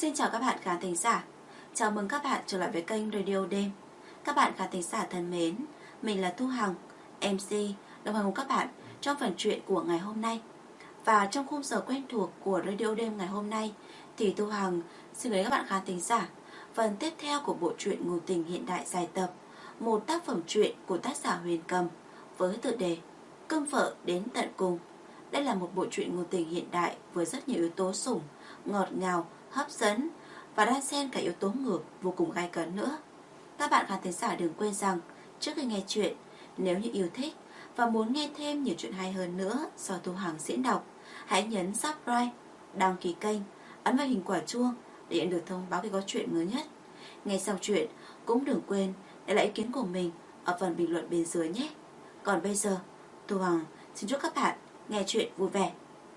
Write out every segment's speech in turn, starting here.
Xin chào các bạn khán thính giả. Chào mừng các bạn trở lại với kênh Radio Đêm. Các bạn khán thính giả thân mến, mình là Thu Hằng, MC đồng hành cùng các bạn trong phần truyện của ngày hôm nay. Và trong khung giờ quen thuộc của Radio Đêm ngày hôm nay thì Thu Hằng xin gửi các bạn khán thính giả phần tiếp theo của bộ truyện ngôn tình hiện đại dài tập, một tác phẩm truyện của tác giả Huyền Cầm với tựa đề Cưng vợ đến tận cùng. Đây là một bộ truyện ngôn tình hiện đại với rất nhiều yếu tố sủng, ngọt ngào, hấp dẫn và đan xen cả yếu tố ngược vô cùng gay cấn nữa. Các bạn khán thính giả đừng quên rằng trước khi nghe chuyện, nếu như yêu thích và muốn nghe thêm nhiều chuyện hay hơn nữa do Thu Hằng diễn đọc, hãy nhấn subscribe, đăng ký kênh, ấn vào hình quả chuông để nhận được thông báo khi có chuyện mới nhất. Nghe xong chuyện cũng đừng quên để lại ý kiến của mình ở phần bình luận bên dưới nhé. Còn bây giờ, Thu Hằng xin chúc các bạn nghe chuyện vui vẻ.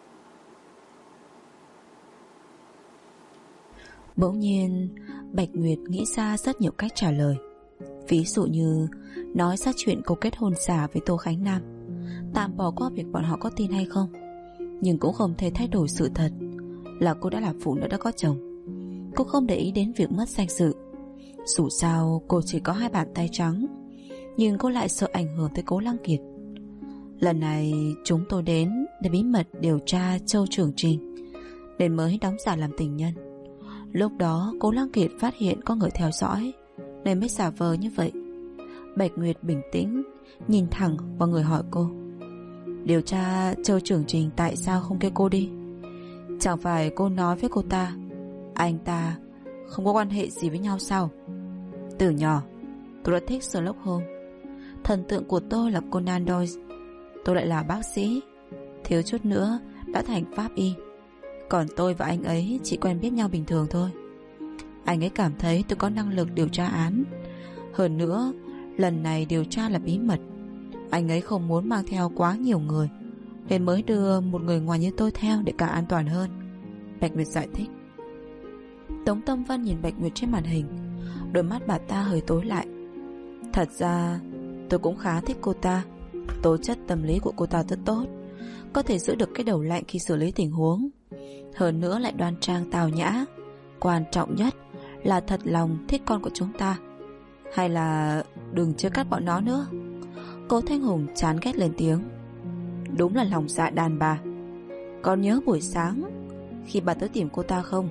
Bỗng nhiên Bạch Nguyệt nghĩ ra rất nhiều cách trả lời. Ví dụ như nói ra chuyện cô kết hôn giả với Tô Khánh Nam, tạm bỏ qua việc bọn họ có tin hay không, nhưng cũng không thể thay đổi sự thật là cô đã là phụ nữ đã có chồng. Cô không để ý đến việc mất danh dự. Dù sao cô chỉ có 2 bàn tay trắng, nhưng cô lại sợ ảnh hưởng tới Cố Lăng Kiệt. Lần này chúng tôi đến để bí mật điều tra Châu Trường Trình, nên mới đóng giả làm tình nhân. Lúc đó Cố Lăng Kiệt phát hiện có người theo dõi nên mới giả vờ như vậy. Bạch Nguyệt bình tĩnh nhìn thẳng vào người hỏi cô: điều tra Châu Trường Trình tại sao không kêu cô đi? Chẳng phải cô nói với cô ta anh ta không có quan hệ gì với nhau sao? Từ nhỏ tôi đã thích Sherlock Holmes. Thần tượng của tôi là Conan Doyle. Tôi lại là bác sĩ, thiếu chút nữa đã thành pháp y. Còn tôi và anh ấy chỉ quen biết nhau bình thường thôi. Anh ấy cảm thấy tôi có năng lực điều tra án. Hơn nữa, lần này điều tra là bí mật. Anh ấy không muốn mang theo quá nhiều người, nên mới đưa một người ngoài như tôi theo để càng an toàn hơn. Bạch Nguyệt giải thích. Tống Tâm Vân nhìn Bạch Nguyệt trên màn hình, đôi mắt bà ta hơi tối lại. Thật ra tôi cũng khá thích cô ta. Tố chất tâm lý của cô ta rất tốt, có thể giữ được cái đầu lạnh khi xử lý tình huống. Hơn nữa lại đoan trang tào nhã. Quan trọng nhất là thật lòng thích con của chúng ta. Hay là đừng chưa cắt bọn nó nữa. Cố Thanh Hùng chán ghét lên tiếng. Đúng là lòng dạ đàn bà. Còn nhớ buổi sáng khi bà tới tìm cô ta không?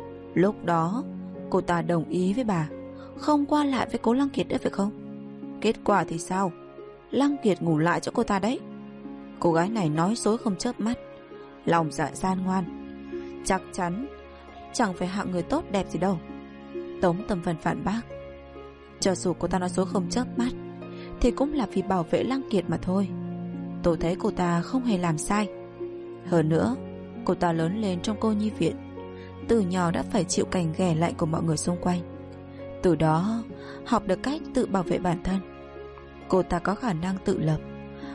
Lúc đó cô ta đồng ý với bà không qua lại với Cố Lăng Kiệt nữa phải không? Kết quả thì sao? Lăng Kiệt ngủ lại cho cô ta đấy. Cô gái này nói dối không chớp mắt, lòng dạ gian ngoan, chắc chắn chẳng phải hạng người tốt đẹp gì đâu. Tống Tâm Vân phản bác. Cho dù cô ta nói dối không chớp mắt thì cũng là vì bảo vệ Lăng Kiệt mà thôi. Tôi thấy cô ta không hề làm sai. Hơn nữa cô ta lớn lên trong cô nhi viện, từ nhỏ đã phải chịu cảnh ghẻ lạnh của mọi người xung quanh. Từ đó học được cách tự bảo vệ bản thân. Cô ta có khả năng tự lập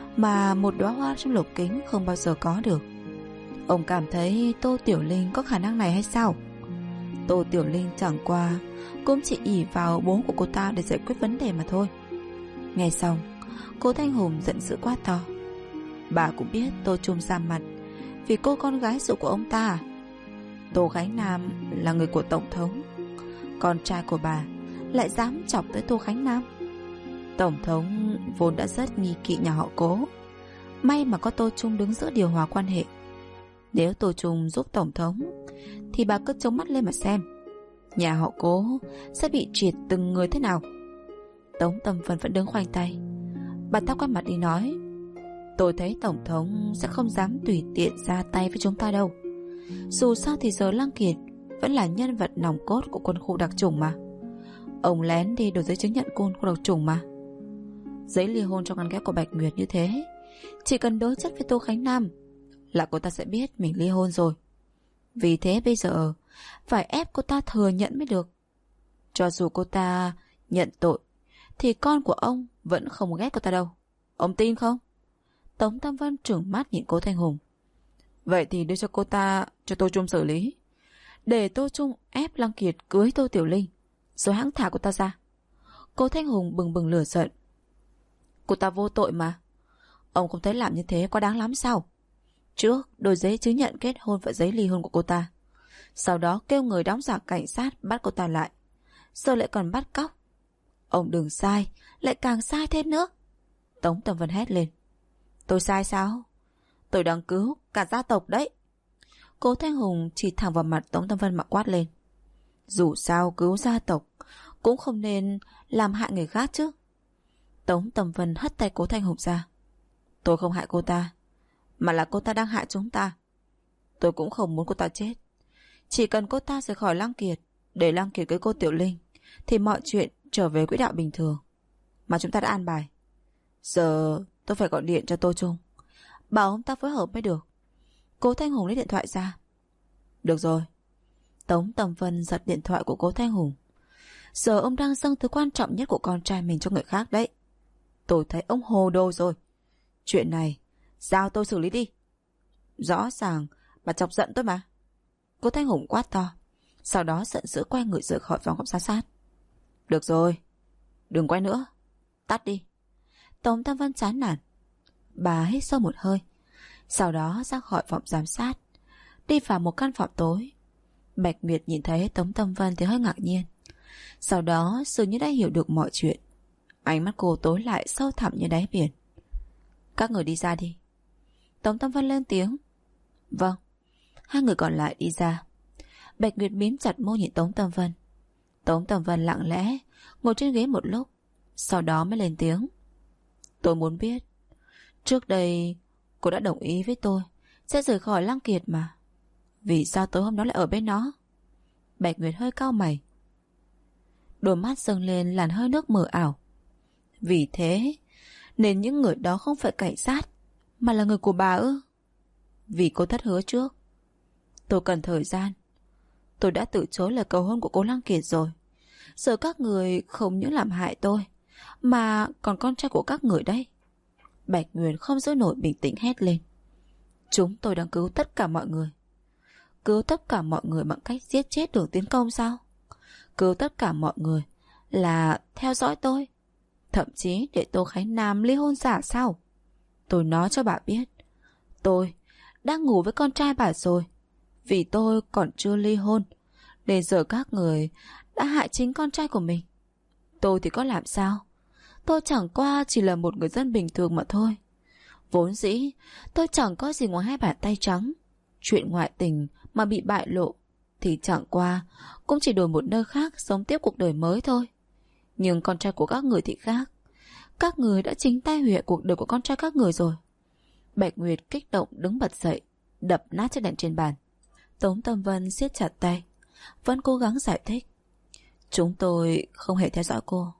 mà một đóa hoa trong lục kính không bao giờ có được. Ông cảm thấy Tô Tiểu Linh có khả năng này hay sao? Tô Tiểu Linh chẳng qua cũng chỉ ỷ vào bố của cô ta để giải quyết vấn đề mà thôi. Nghe xong, Cố Thanh Hùng giận dữ quát to. Bà cũng biết Tô Trung ra mặt vì cô con gái ruột của ông ta à? Tô Khánh Nam là người của Tổng thống, con trai của bà lại dám chọc tới Tô Khánh Nam. Tổng thống vốn đã rất nghi kỵ nhà họ Cố. May mà có Tô Trung đứng giữa điều hòa quan hệ. Nếu Tô Trung giúp Tổng thống thì bà cứ trông mắt lên mà xem nhà họ Cố sẽ bị triệt từng người thế nào. Tống Tâm Vân vẫn đứng khoanh tay. Bà ta quay mặt đi nói: tôi thấy Tổng thống sẽ không dám tùy tiện ra tay với chúng ta đâu. Dù sao thì giờ Lăng Kiệt vẫn là nhân vật nòng cốt của quân khu đặc chủng mà. Ông lén đi đổi giấy chứng nhận quân khu đặc chủng mà. Giấy ly hôn trong ngăn ghép của Bạch Nguyệt như thế, chỉ cần đối chất với Tô Khánh Nam là cô ta sẽ biết mình ly hôn rồi. Vì thế bây giờ phải ép cô ta thừa nhận mới được. Cho dù cô ta nhận tội thì con của ông vẫn không ghét cô ta đâu. Ông tin không? Tống Tam Vân trừng mắt nhìn Cố Thanh Hùng. Vậy thì đưa cho cô ta cho Tô Trung xử lý, để Tô Trung ép Lăng Kiệt cưới Tô Tiểu Linh, rồi hãng thả cô ta ra. Cố Thanh Hùng bừng bừng lửa giận. Cô ta vô tội mà. Ông không thấy làm như thế quá đáng lắm sao? Trước đổi giấy chứng nhận kết hôn và giấy ly hôn của cô ta, Sau đó kêu người đóng giả cảnh sát bắt cô ta lại. Giờ lại còn bắt cóc. Ông đừng sai, lại càng sai thêm nữa. Tống Tầm Vân hét lên. Tôi sai sao? Tôi đang cứu cả gia tộc đấy. Cố Thanh Hùng chỉ thẳng vào mặt Tống Tầm Vân mà quát lên. Dù sao cứu gia tộc cũng không nên làm hại người khác chứ. Tống Tầm Vân hất tay Cố Thanh Hùng ra. Tôi không hại cô ta, mà là cô ta đang hại chúng ta. Tôi cũng không muốn cô ta chết. Chỉ cần cô ta rời khỏi Lăng Kiệt, để Lăng Kiệt cưới cô Tiểu Linh, thì mọi chuyện trở về quỹ đạo bình thường mà chúng ta đã an bài. Giờ tôi phải gọi điện cho Tô Trung, bảo ông ta phối hợp mới được. Cố Thanh Hùng lấy điện thoại ra. Được rồi. Tống Tầm Vân giật điện thoại của Cố Thanh Hùng. Giờ ông đang dâng thứ quan trọng nhất của con trai mình cho người khác đấy. Tôi thấy ông hồ đồ rồi. Chuyện này giao tôi xử lý đi. Rõ ràng bà chọc giận tôi mà. Cố Thanh Hùng quát to. Sau đó giận dữ quay người rời khỏi phòng giám sát. Được rồi, đừng quay nữa. Tắt đi. Tống Tam Vân chán nản. Bà hít sâu một hơi, sau đó ra khỏi phòng giám sát, đi vào một căn phòng tối. Bạch Nguyệt nhìn thấy Tống Tam Vân thì hơi ngạc nhiên. Sau đó dường như đã hiểu được mọi chuyện. Ánh mắt cô tối lại sâu thẳm như đáy biển. Các người đi ra đi. Tống Tam Vân lên tiếng. Vâng. Hai người còn lại đi ra. Bạch Nguyệt mím chặt môi nhìn Tống Tam Vân. Tống Tam Vân lặng lẽ ngồi trên ghế một lúc, sau đó mới lên tiếng. Tôi muốn biết, trước đây cô đã đồng ý với tôi sẽ rời khỏi Lăng Kiệt mà, vì sao tối hôm đó lại ở bên nó? Bạch Nguyệt hơi cau mày, đôi mắt dâng lên làn hơi nước mờ ảo. Vì thế nên những người đó không phải cảnh sát, mà là người của bà ư? Vì cô thất hứa trước. Tôi cần thời gian. Tôi đã từ chối lời cầu hôn của cô Lăng Kiệt rồi. Giờ các người không những làm hại tôi, mà còn con trai của các người đấy. Bạch Nguyệt không giữ nổi bình tĩnh hét lên. Chúng tôi đang cứu tất cả mọi người. Cứu tất cả mọi người bằng cách giết chết Đường Tiến Công sao? Cứu tất cả mọi người là theo dõi tôi, thậm chí để Tô Khánh Nam ly hôn giả sao? Tôi nói cho bà biết, tôi đang ngủ với con trai bà rồi. Vì tôi còn chưa ly hôn, nên giờ các người đã hại chính con trai của mình. Tôi thì có làm sao? Tôi chẳng qua chỉ là một người dân bình thường mà thôi. Vốn dĩ tôi chẳng có gì ngoài hai bàn tay trắng. Chuyện ngoại tình mà bị bại lộ thì chẳng qua cũng chỉ đổi một nơi khác sống tiếp cuộc đời mới thôi. Nhưng con trai của các người thì khác. Các người đã chính tay hủy cuộc đời của con trai các người rồi. Bạch Nguyệt kích động đứng bật dậy, đập nát chiếc đèn trên bàn. Tống Tâm Vân siết chặt tay, vẫn cố gắng giải thích. Chúng tôi không hề theo dõi cô.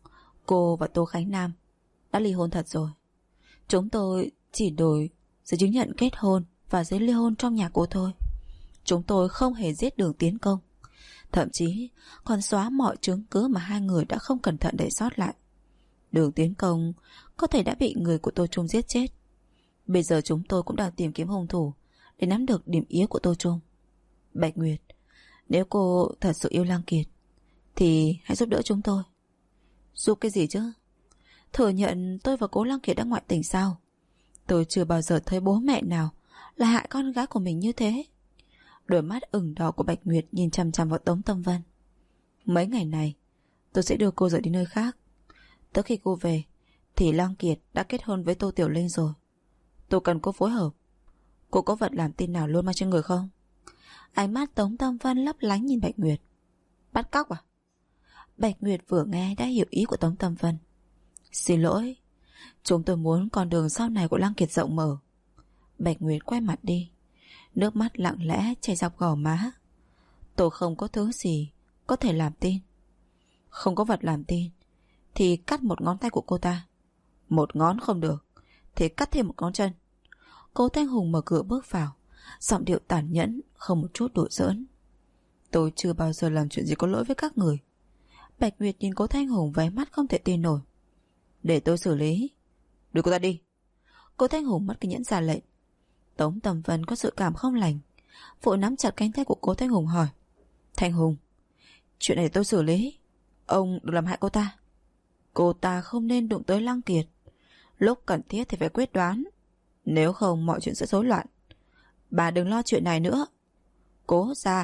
Cô và Tô Khánh Nam đã ly hôn thật rồi. Chúng tôi chỉ đổi giấy chứng nhận kết hôn và giấy ly hôn trong nhà cô thôi. Chúng tôi không hề giết Đường Tiến Công, thậm chí còn xóa mọi chứng cứ mà hai người đã không cẩn thận để sót lại. Đường Tiến Công có thể đã bị người của Tô Trung giết chết. Bây giờ chúng tôi cũng đang tìm kiếm hung thủ để nắm được điểm yếu của Tô Trung. Bạch Nguyệt, nếu cô thật sự yêu Lăng Kiệt thì hãy giúp đỡ chúng tôi. Giúp cái gì chứ? Thừa nhận tôi và cố Lăng Kiệt đã ngoại tình sao? Tôi chưa bao giờ thấy bố mẹ nào là hại con gái của mình như thế. Đôi mắt ửng đỏ của Bạch Nguyệt nhìn chằm chằm vào Tống Tâm Vân. Mấy ngày này tôi sẽ đưa cô rời đi nơi khác. Tới khi cô về thì Lăng Kiệt đã kết hôn với Tô Tiểu Linh rồi. Tôi cần cô phối hợp. Cô có vật làm tin nào luôn mang trên người không? Ánh mắt Tống Tâm Vân lấp lánh nhìn Bạch Nguyệt. Bắt cóc à? Bạch Nguyệt vừa nghe đã hiểu ý của Tống Tâm Vân. Xin lỗi, chúng tôi muốn con đường sau này của Lăng Kiệt rộng mở. Bạch Nguyệt quay mặt đi, nước mắt lặng lẽ chảy dọc gò má. Tôi không có thứ gì có thể làm tin. Không có vật làm tin thì cắt một ngón tay của cô ta. Một ngón không được thì cắt thêm một ngón chân. Cố Thanh Hùng mở cửa bước vào, giọng điệu tàn nhẫn, không một chút đùa giỡn. Tôi chưa bao giờ làm chuyện gì có lỗi với các người. Bạch Nguyệt nhìn Cố Thanh Hùng với mắt không thể tin nổi. Để tôi xử lý. Đưa cô ta đi. Cố Thanh Hùng mất kiên nhẫn ra lệnh. Tống Tầm Vân có sự cảm không lành, vội nắm chặt cánh tay của Cố Thanh Hùng hỏi. Thanh Hùng, chuyện này để tôi xử lý. Ông đừng làm hại cô ta. Cô ta không nên đụng tới Lăng Kiệt. Lúc cần thiết thì phải quyết đoán, nếu không mọi chuyện sẽ rối loạn. Bà đừng lo chuyện này nữa. Cố ra,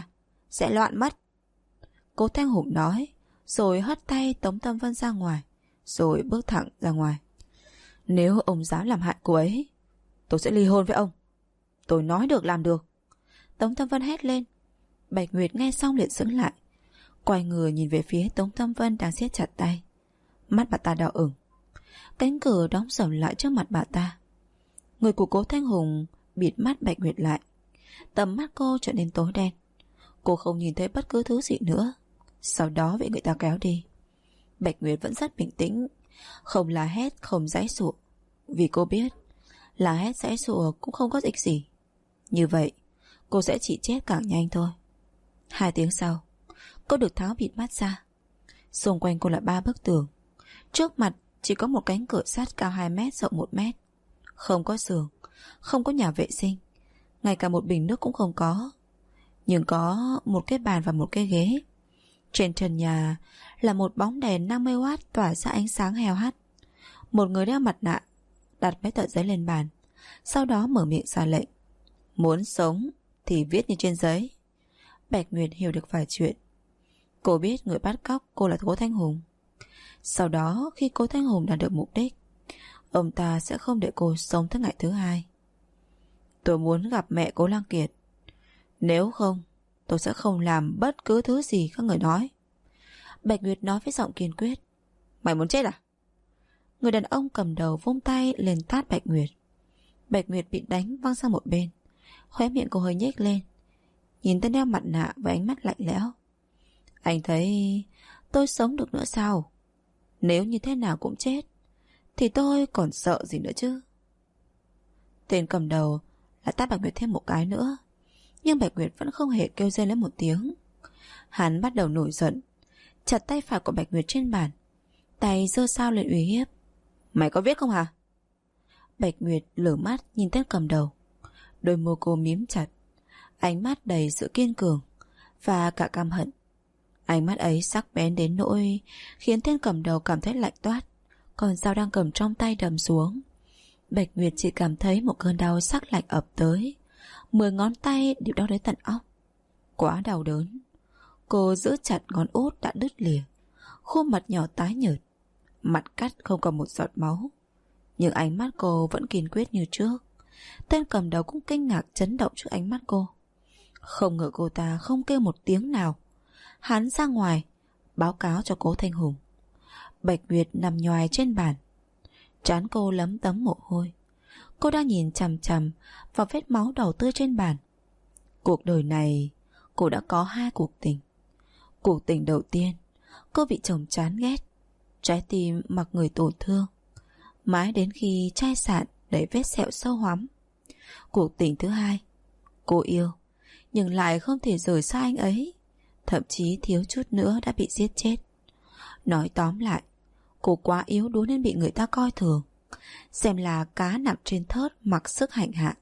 sẽ loạn mất. Cố Thanh Hùng nói, rồi hất tay Tống Tâm Vân ra ngoài, rồi bước thẳng ra ngoài. Nếu ông dám làm hại cô ấy, tôi sẽ ly hôn với ông. Tôi nói được làm được. Tống Tâm Vân hét lên. Bạch Nguyệt nghe xong liền sững lại, quay người nhìn về phía Tống Tâm Vân đang siết chặt tay. Mắt bà ta đỏ ửng. Cánh cửa đóng sầm lại trước mặt bà ta. Người của Cố Thanh Hùng bịt mắt Bạch Nguyệt lại. Tầm mắt cô trở nên tối đen. Cô không nhìn thấy bất cứ thứ gì nữa. Sau đó bị người ta kéo đi. Bạch Nguyệt vẫn rất bình tĩnh, không la hét, không giãy giụa, vì cô biết la hét giãy giụa cũng không có ích gì. Như vậy cô sẽ chỉ chết càng nhanh thôi. 2 tiếng sau, cô được tháo bịt mắt ra. Xung quanh cô là 3 bức tường. Trước mặt chỉ có một cánh cửa sắt cao 2 mét, rộng 1 mét. Không có giường, không có nhà vệ sinh, ngay cả một bình nước cũng không có. Nhưng có một cái bàn và một cái ghế. Trên trần nhà là một bóng đèn 50W tỏa ra ánh sáng heo hắt. Một người đeo mặt nạ đặt mấy tờ giấy lên bàn, sau đó mở miệng ra lệnh. Muốn sống thì viết như trên giấy. Bạch Nguyệt hiểu được vài chuyện. Cô biết người bắt cóc cô là Cố Thanh Hùng. Sau đó khi Cố Thanh Hùng đạt được mục đích, ông ta sẽ không để cô sống tới ngày thứ 2. Tôi muốn gặp mẹ Cố Lăng Kiệt. Nếu không, tôi sẽ không làm bất cứ thứ gì các người nói. Bạch Nguyệt nói với giọng kiên quyết. Mày muốn chết à? Người đàn ông cầm đầu vung tay lên tát Bạch Nguyệt. Bạch Nguyệt bị đánh văng sang một bên. Khóe miệng cô hơi nhếch lên, nhìn tên đeo mặt nạ với ánh mắt lạnh lẽo. Anh thấy tôi sống được nữa sao? Nếu như thế nào cũng chết thì tôi còn sợ gì nữa chứ? Tên cầm đầu lại tát Bạch Nguyệt thêm một cái nữa. Nhưng Bạch Nguyệt vẫn không hề kêu rên lên một tiếng. Hắn bắt đầu nổi giận, chặt tay phải của Bạch Nguyệt trên bàn, tay giơ sao lên uy hiếp. Mày có viết không hả? Bạch Nguyệt lửa mắt nhìn tên cầm đầu. Đôi môi cô mím chặt, ánh mắt đầy sự kiên cường và cả căm hận. Ánh mắt ấy sắc bén đến nỗi khiến tên cầm đầu cảm thấy lạnh toát. Còn dao đang cầm trong tay đầm xuống. Bạch Nguyệt chỉ cảm thấy một cơn đau sắc lạnh ập tới. 10 ngón tay đều đau đến tận óc. Quá đau đớn. Cô giữ chặt ngón út đã đứt lìa. Khuôn mặt nhỏ tái nhợt, mặt cắt không còn một giọt máu. Nhưng ánh mắt cô vẫn kiên quyết như trước. Tên cầm đầu cũng kinh ngạc chấn động trước ánh mắt cô. Không ngờ cô ta không kêu một tiếng nào. Hắn ra ngoài báo cáo cho Cố Thanh Hùng. Bạch Nguyệt nằm nhoài trên bàn, trán cô lấm tấm mồ hôi. Cô đang nhìn chằm chằm vào vết máu đỏ tươi trên bàn. Cuộc đời này cô đã có 2 cuộc tình. Cuộc tình đầu tiên, cô bị chồng chán ghét, trái tim mặc người tổn thương, mãi đến khi chai sạn đầy vết sẹo sâu hoắm. Cuộc tình thứ 2, cô yêu nhưng lại không thể rời xa anh ấy, thậm chí thiếu chút nữa đã bị giết chết. Nói tóm lại, cô quá yếu đuối nên bị người ta coi thường, xem là cá nằm trên thớt mặc sức hành hạ.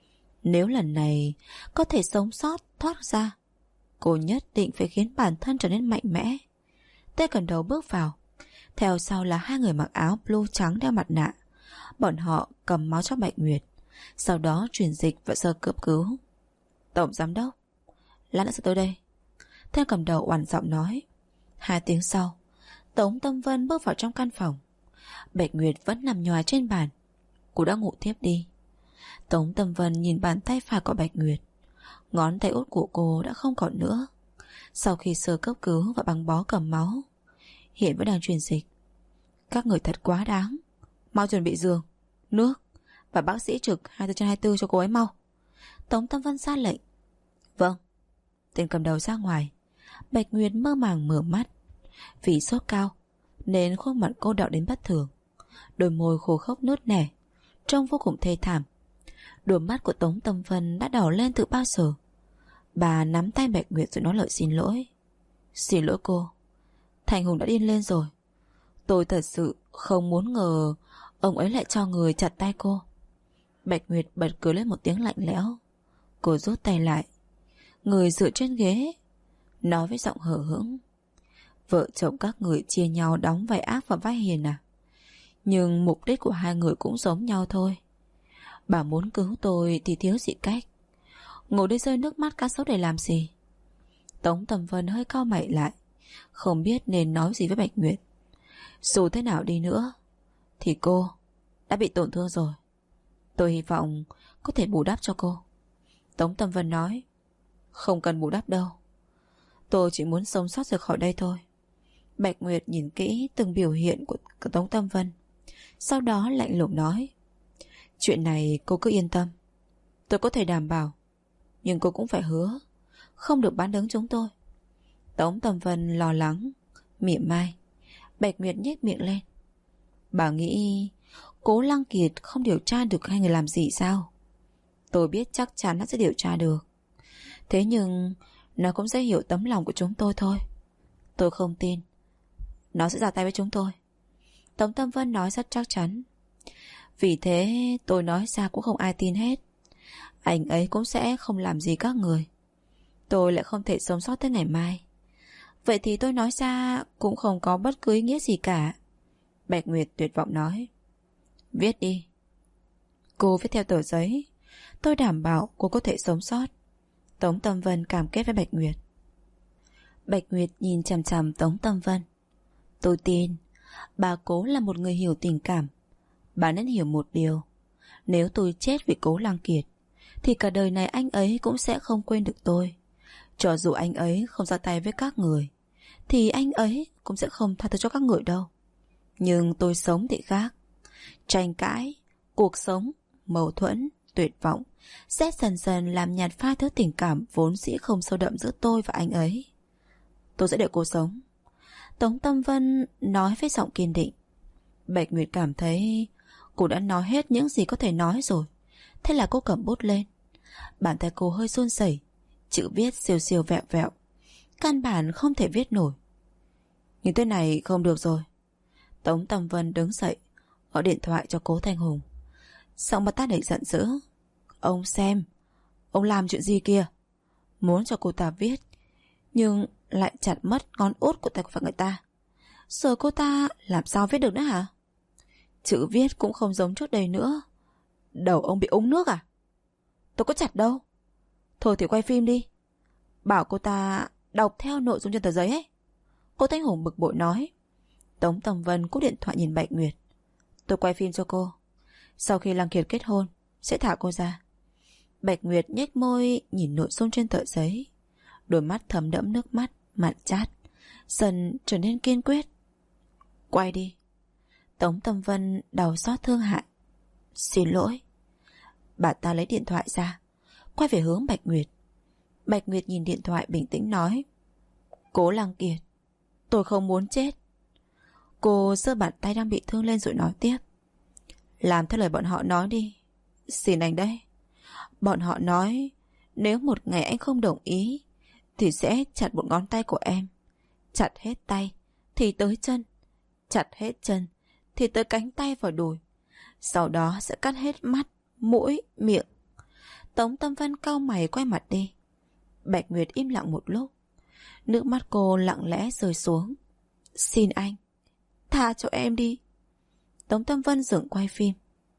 Nếu lần này có thể sống sót thoát ra, cô nhất định phải khiến bản thân trở nên mạnh mẽ. Tên cầm đầu bước vào, theo sau là 2 người mặc áo blue trắng đeo mặt nạ. Bọn họ cầm máu cho Bạch Nguyệt, sau đó truyền dịch và sơ cấp cứu. Tổng giám đốc, lát nữa sẽ tới đây. Tên cầm đầu oằn giọng nói. 2 tiếng sau, Tống Tâm Vân bước vào trong căn phòng. Bạch Nguyệt vẫn nằm nhòi trên bàn. Cô đã ngủ thiếp đi. Tống Tâm Vân nhìn bàn tay phải của Bạch Nguyệt. Ngón tay út của cô đã không còn nữa. Sau khi sơ cấp cứu và băng bó cầm máu, hiện vẫn đang truyền dịch. Các người thật quá đáng. Mau chuẩn bị giường, nước và bác sĩ trực 24/24 cho cô ấy mau. Tống Tâm Vân ra lệnh. Vâng. Tên cầm đầu ra ngoài. Bạch Nguyệt mơ màng mở mắt. Vì sốt cao nên khuôn mặt cô đỏ đến bất thường, đôi môi khô khốc nứt nẻ, trông vô cùng thê thảm. Đôi mắt của Tống Tâm Vân đã đỏ lên từ bao giờ. Bà nắm tay Bạch Nguyệt rồi nói lời xin lỗi. Xin lỗi cô, Thành Hùng đã điên lên rồi. Tôi thật sự không muốn ngờ ông ấy lại cho người chặt tay cô. Bạch Nguyệt bật cười lên một tiếng lạnh lẽo. Cô rút tay lại, người dựa trên ghế, nói với giọng hờ hững. Vợ chồng các người chia nhau đóng vai ác và vai hiền à? Nhưng mục đích của 2 người cũng giống nhau thôi. Bà muốn cứu tôi thì thiếu gì cách. Ngồi đây rơi nước mắt cá sấu để làm gì? Tống Tầm Vân hơi cau mày lại, không biết nên nói gì với Bạch Nguyệt. Dù thế nào đi nữa thì cô đã bị tổn thương rồi. Tôi hy vọng có thể bù đắp cho cô. Tống Tầm Vân nói. Không cần bù đắp đâu, tôi chỉ muốn sống sót rời khỏi đây thôi. Bạch Nguyệt nhìn kỹ từng biểu hiện của Tống Tầm Vân, sau đó lạnh lùng nói. Chuyện này cô cứ yên tâm, tôi có thể đảm bảo. Nhưng cô cũng phải hứa không được bán đứng chúng tôi. Tống Tầm Vân lo lắng mỉa mai. Bạch Nguyệt nhếch miệng lên. Bà nghĩ Cố Lăng Kiệt không điều tra được hai người làm gì sao? Tôi biết chắc chắn nó sẽ điều tra được. Thế nhưng nó cũng sẽ hiểu tấm lòng của chúng tôi thôi. Tôi không tin nó sẽ ra tay với chúng tôi. Tống Tâm Vân nói rất chắc chắn. Vì thế tôi nói ra cũng không ai tin hết. Anh ấy cũng sẽ không làm gì các người. Tôi lại không thể sống sót tới ngày mai. Vậy thì tôi nói ra cũng không có bất cứ ý nghĩa gì cả. Bạch Nguyệt tuyệt vọng nói. Viết đi. Cô viết theo tờ giấy. Tôi đảm bảo cô có thể sống sót. Tống Tâm Vân cam kết với Bạch Nguyệt. Bạch Nguyệt nhìn chằm chằm Tống Tâm Vân. Tôi tin bà Cố là một người hiểu tình cảm. Bà nên hiểu một điều. Nếu tôi chết vì Cố Lăng Kiệt thì cả đời này anh ấy cũng sẽ không quên được tôi. Cho dù anh ấy không ra tay với các người thì anh ấy cũng sẽ không tha thứ cho các người đâu. Nhưng tôi sống thì khác. Tranh cãi, cuộc sống, mâu thuẫn, tuyệt vọng sẽ dần dần làm nhạt phai thứ tình cảm vốn dĩ không sâu đậm giữa tôi và anh ấy. Tôi sẽ để cô sống. Tống Tâm Vân nói với giọng kiên định. Bạch Nguyệt cảm thấy cô đã nói hết những gì có thể nói rồi. Thế là cô cầm bút lên. Bàn tay cô hơi run rẩy, chữ viết siêu siêu vẹo vẹo, căn bản không thể viết nổi. Nhưng thế này không được rồi. Tống Tâm Vân đứng dậy, gọi điện thoại cho Cố Thanh Hùng. Giọng bà ta đầy giận dữ. Ông xem, ông làm chuyện gì kìa? Muốn cho cô ta viết, nhưng lại chặt mất ngón út của tay của người ta. Giờ cô ta làm sao viết được nữa hả? Chữ viết cũng không giống trước đây nữa. Đầu ông bị uống nước à? Tôi có chặt đâu. Thôi thì quay phim đi. Bảo cô ta đọc theo nội dung trên tờ giấy ấy. Cô Thanh Hùng bực bội nói. Tống Tầm Vân cúp điện thoại nhìn Bạch Nguyệt. Tôi quay phim cho cô. Sau khi Lăng Kiệt kết hôn sẽ thả cô ra. Bạch Nguyệt nhếch môi nhìn nội dung trên tờ giấy. Đôi mắt thấm đẫm nước mắt, mặn chát, dần trở nên kiên quyết. Quay đi. Tống Tầm Vân đau xót thương hại. Xin lỗi. Bà ta lấy điện thoại ra, quay về hướng Bạch Nguyệt. Bạch Nguyệt nhìn điện thoại bình tĩnh nói. Cố Lăng Kiệt, tôi không muốn chết. Cô giơ bàn tay đang bị thương lên rồi nói tiếp. Làm theo lời bọn họ nói đi. Xin anh đấy. Bọn họ nói nếu một ngày anh không đồng ý thì sẽ chặt một ngón tay của em. Chặt hết tay thì tới chân. Chặt hết chân thì tới cánh tay và đùi. Sau đó sẽ cắt hết mắt, mũi, miệng. Tống Tâm Vân cau mày quay mặt đi. Bạch Nguyệt im lặng một lúc. Nước mắt cô lặng lẽ rơi xuống. Xin anh, tha cho em đi. Tống Tâm Vân dừng quay phim.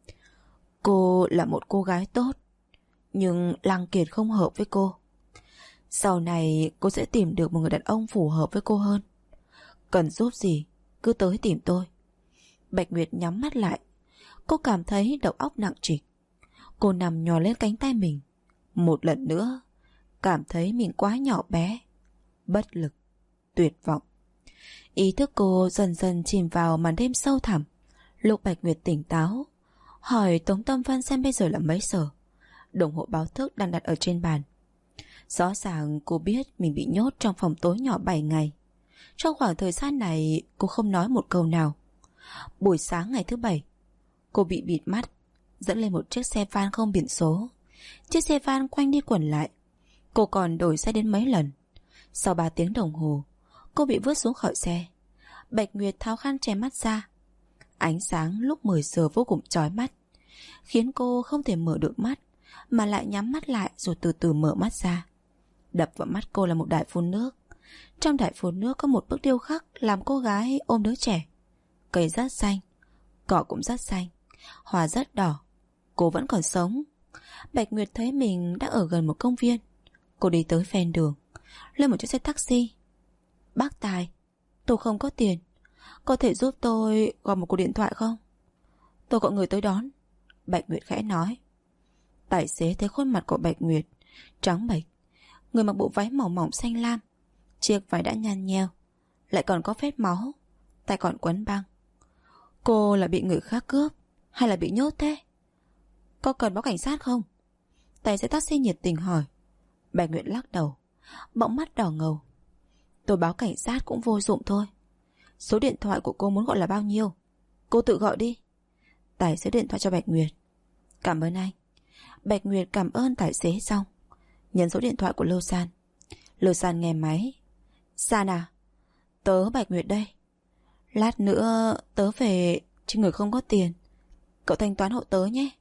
Cô là một cô gái tốt, nhưng Lăng Kiệt không hợp với cô. Sau này cô sẽ tìm được một người đàn ông phù hợp với cô hơn. Cần giúp gì cứ tới tìm tôi. Bạch Nguyệt nhắm mắt lại. Cô cảm thấy đầu óc nặng trịch. Cô nằm nhò lên cánh tay mình. Một lần nữa cảm thấy mình quá nhỏ bé, bất lực, tuyệt vọng. Ý thức cô dần dần chìm vào màn đêm sâu thẳm. Lúc Bạch Nguyệt tỉnh táo, hỏi Tống Tâm Vân xem bây giờ là mấy giờ. Đồng hồ báo thức đang đặt ở trên bàn. Rõ ràng cô biết mình bị nhốt trong phòng tối nhỏ 7 ngày. Trong khoảng thời gian này cô không nói một câu nào. Buổi sáng ngày thứ 7, cô bị bịt mắt, dẫn lên một chiếc xe van không biển số. Chiếc xe van quanh đi quẩn lại. Cô còn đổi xe đến mấy lần. Sau 3 tiếng đồng hồ, cô bị vứt xuống khỏi xe. Bạch Nguyệt tháo khăn che mắt ra. Ánh sáng lúc 10 giờ vô cùng chói mắt, khiến cô không thể mở được mắt, mà lại nhắm mắt lại rồi từ từ mở mắt ra. Đập vào mắt cô là một đài phun nước. Trong đài phun nước có một bức điêu khắc làm cô gái ôm đứa trẻ. Cây rất xanh, cỏ cũng rất xanh, hoa rất đỏ. Cô vẫn còn sống. Bạch Nguyệt thấy mình đã ở gần một công viên. Cô đi tới ven đường. lên một chiếc xe taxi. Bác Tài, tôi không có tiền, có thể giúp tôi gọi một cuộc điện thoại không? Tôi gọi người tới đón. Bạch Nguyệt khẽ nói. Tài xế thấy khuôn mặt của Bạch Nguyệt trắng bệch, người mặc bộ váy màu mỏng xanh lam, chiếc váy đã nhăn nheo, lại còn có vết máu, tay còn quấn băng. Cô là bị người khác cướp hay là bị nhốt thế? Có cần báo cảnh sát không? Tài xế taxi nhiệt tình hỏi. Bạch Nguyệt lắc đầu, bỗng mắt đỏ ngầu. Tôi báo cảnh sát cũng vô dụng thôi. Số điện thoại của cô muốn gọi là bao nhiêu? Cô tự gọi đi. Tài xế điện thoại cho Bạch Nguyệt. Cảm ơn anh. Bạch Nguyệt cảm ơn tài xế xong, nhấn số điện thoại của Lưu San. Lưu San nghe máy. San à, tớ Bạch Nguyệt đây. Lát nữa tớ về, chứ người không có tiền, cậu thanh toán hộ tớ nhé.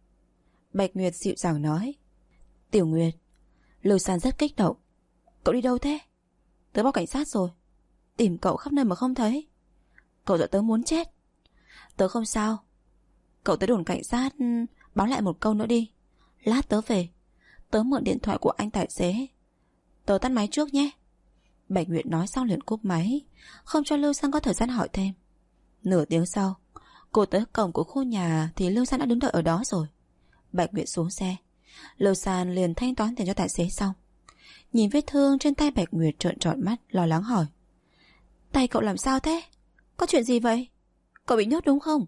Bạch Nguyệt dịu dàng nói. Tiểu Nguyệt. Lưu San rất kích động. Cậu đi đâu thế? Tớ báo cảnh sát rồi, tìm cậu khắp nơi mà không thấy. Cậu dọa tớ muốn chết. Tớ không sao. Cậu tới đồn cảnh sát báo lại một câu nữa đi. Lát tớ về, tớ mượn điện thoại của anh tài xế. Tớ tắt máy trước nhé. Bạch Nguyệt nói xong liền cúp máy, không cho Lưu San có thời gian hỏi thêm. Nửa tiếng sau, cô tới cổng của khu nhà thì Lưu San đã đứng đợi ở đó rồi. Bạch Nguyệt xuống xe, Lưu San liền thanh toán tiền cho tài xế xong. Nhìn vết thương trên tay Bạch Nguyệt trợn tròn mắt lo lắng hỏi. Tay cậu làm sao thế? Có chuyện gì vậy? Cậu bị nhốt đúng không?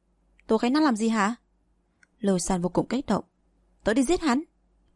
Tô Khánh Nam làm gì hả? Lưu San vô cùng kích động. Tớ đi giết hắn.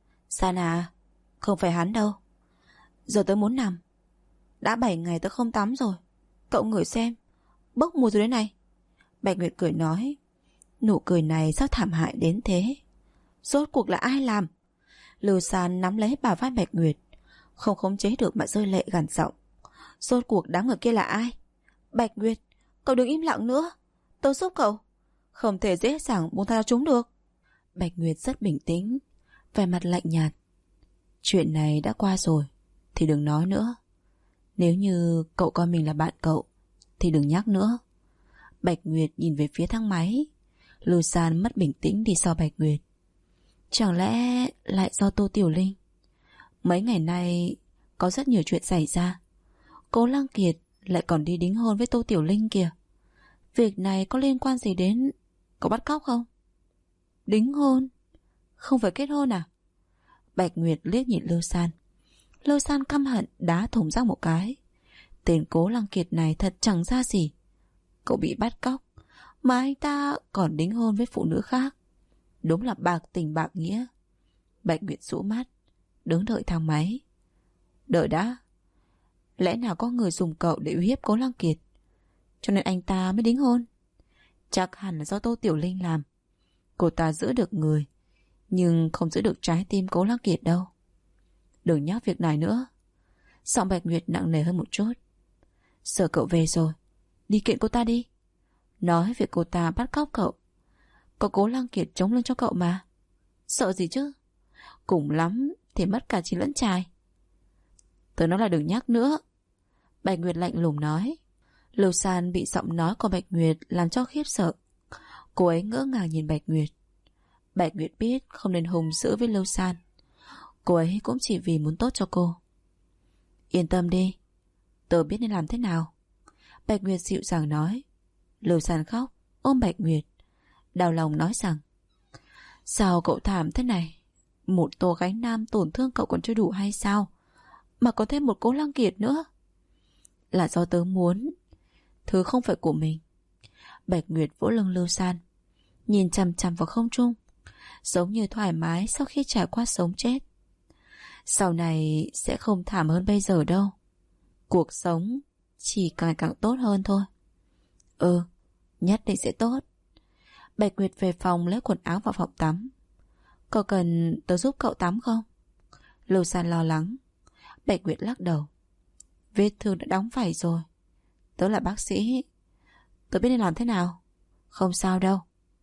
San à, không phải hắn đâu. Giờ tớ muốn nằm. Đã 7 ngày tớ không tắm rồi. Cậu ngửi xem, bốc mùi rồi đấy này. Bạch Nguyệt cười nói. Nụ cười này sao thảm hại đến thế? Rốt cuộc là ai làm? Lưu San nắm lấy bả vai Bạch Nguyệt, không khống chế được mà rơi lệ gằn giọng. Rốt cuộc đám người kia là ai? Bạch Nguyệt, cậu đừng im lặng nữa. Tớ giúp cậu. Không thể dễ dàng buông tha cho chúng được. Bạch Nguyệt rất bình tĩnh, vẻ mặt lạnh nhạt. Chuyện này đã qua rồi thì đừng nói nữa. Nếu như cậu coi mình là bạn cậu thì đừng nhắc nữa. Bạch Nguyệt nhìn về phía thang máy. Lưu San mất bình tĩnh đi sau Bạch Nguyệt. Chẳng lẽ lại do Tô Tiểu Linh? Mấy ngày nay có rất nhiều chuyện xảy ra. Cố Lăng Kiệt lại còn đi đính hôn với Tô Tiểu Linh kìa. Việc này có liên quan gì đến cậu bắt cóc không? Đính hôn? Không phải kết hôn à? Bạch Nguyệt liếc nhìn Lưu San. Lưu San căm hận đá thùng rác một cái. Tên Cố Lăng Kiệt này thật chẳng ra gì. Cậu bị bắt cóc mà anh ta còn đính hôn với phụ nữ khác. Đúng là bạc tình bạc nghĩa. Bạch Nguyệt rũ mắt, đứng đợi thang máy. Đợi đã. Lẽ nào có người dùng cậu để uy hiếp Cố Lăng Kiệt, cho nên anh ta mới đính hôn? Chắc hẳn là do Tô Tiểu Linh làm. Cô ta giữ được người, nhưng không giữ được trái tim Cố Lăng Kiệt đâu. Đừng nhắc việc này nữa. Giọng Bạch Nguyệt nặng nề hơn một chút. Sợ cậu về rồi, đi kiện cô ta đi. Nói việc cô ta bắt cóc cậu, có Cố Lăng Kiệt chống lưng cho cậu mà. Sợ gì chứ? Cùng lắm thì mất cả chín lẫn chài. Tớ nói là đừng nhắc nữa. Bạch Nguyệt lạnh lùng nói. Lưu San bị giọng nói của Bạch Nguyệt làm cho khiếp sợ. Cô ấy ngỡ ngàng nhìn Bạch Nguyệt. Bạch Nguyệt biết không nên hùng dữ với Lưu San. Cô ấy cũng chỉ vì muốn tốt cho cô. Yên tâm đi, tớ biết nên làm thế nào. Bạch Nguyệt dịu dàng nói. Lưu San khóc, ôm Bạch Nguyệt, đau lòng nói rằng: Sao cậu thảm thế này? Một Tô Khánh Nam tổn thương cậu còn chưa đủ hay sao, mà có thêm một Cố Lăng Kiệt nữa? Là do tớ muốn thứ không phải của mình. Bạch Nguyệt vỗ lưng Lưu San, nhìn chằm chằm vào không trung, giống như thoải mái sau khi trải qua sống chết. Sau này sẽ không thảm hơn bây giờ đâu. Cuộc sống chỉ càng càng tốt hơn thôi. Ừ, nhất định sẽ tốt. Bạch Nguyệt về phòng lấy quần áo vào phòng tắm. Cậu cần tớ giúp cậu tắm không? Lưu San lo lắng. Bạch Nguyệt lắc đầu. Vết thương đã đóng vảy rồi. Tớ là bác sĩ, tớ biết nên làm thế nào. Không sao đâu.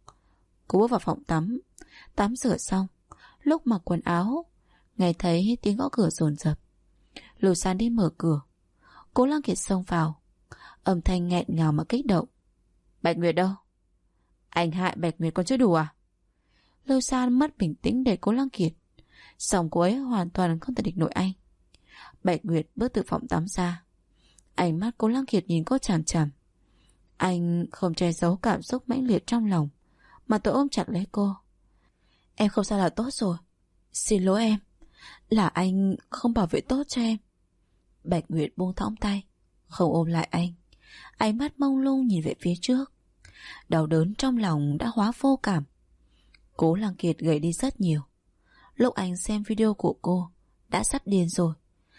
Cô bước vào phòng tắm. Tắm rửa xong, lúc mặc quần áo, nghe thấy tiếng gõ cửa dồn dập. Lưu San đi mở cửa. Cố Lăng Kiệt xông vào, âm thanh nghẹn ngào mà kích động. Bạch Nguyệt đâu? Anh hại Bạch Nguyệt còn chưa đủ à? Lưu San mất bình tĩnh để Cố Lăng Kiệt, song cô ấy hoàn toàn không thể địch nổi anh. Bạch Nguyệt bước từ phòng tắm ra. Ánh mắt Cố Lăng Kiệt nhìn cô chằm chằm. Anh không che giấu cảm xúc mãnh liệt trong lòng, mà tôi ôm chặt lấy cô. Em không sao là tốt rồi. Xin lỗi em. Là anh không bảo vệ tốt cho em. Bạch Nguyệt buông thõng tay, không ôm lại anh. Ánh mắt mông lung nhìn về phía trước. Đau đớn trong lòng đã hóa vô cảm. Cố Lăng Kiệt gầy đi rất nhiều. Lúc anh xem video của cô đã sắp điên rồi.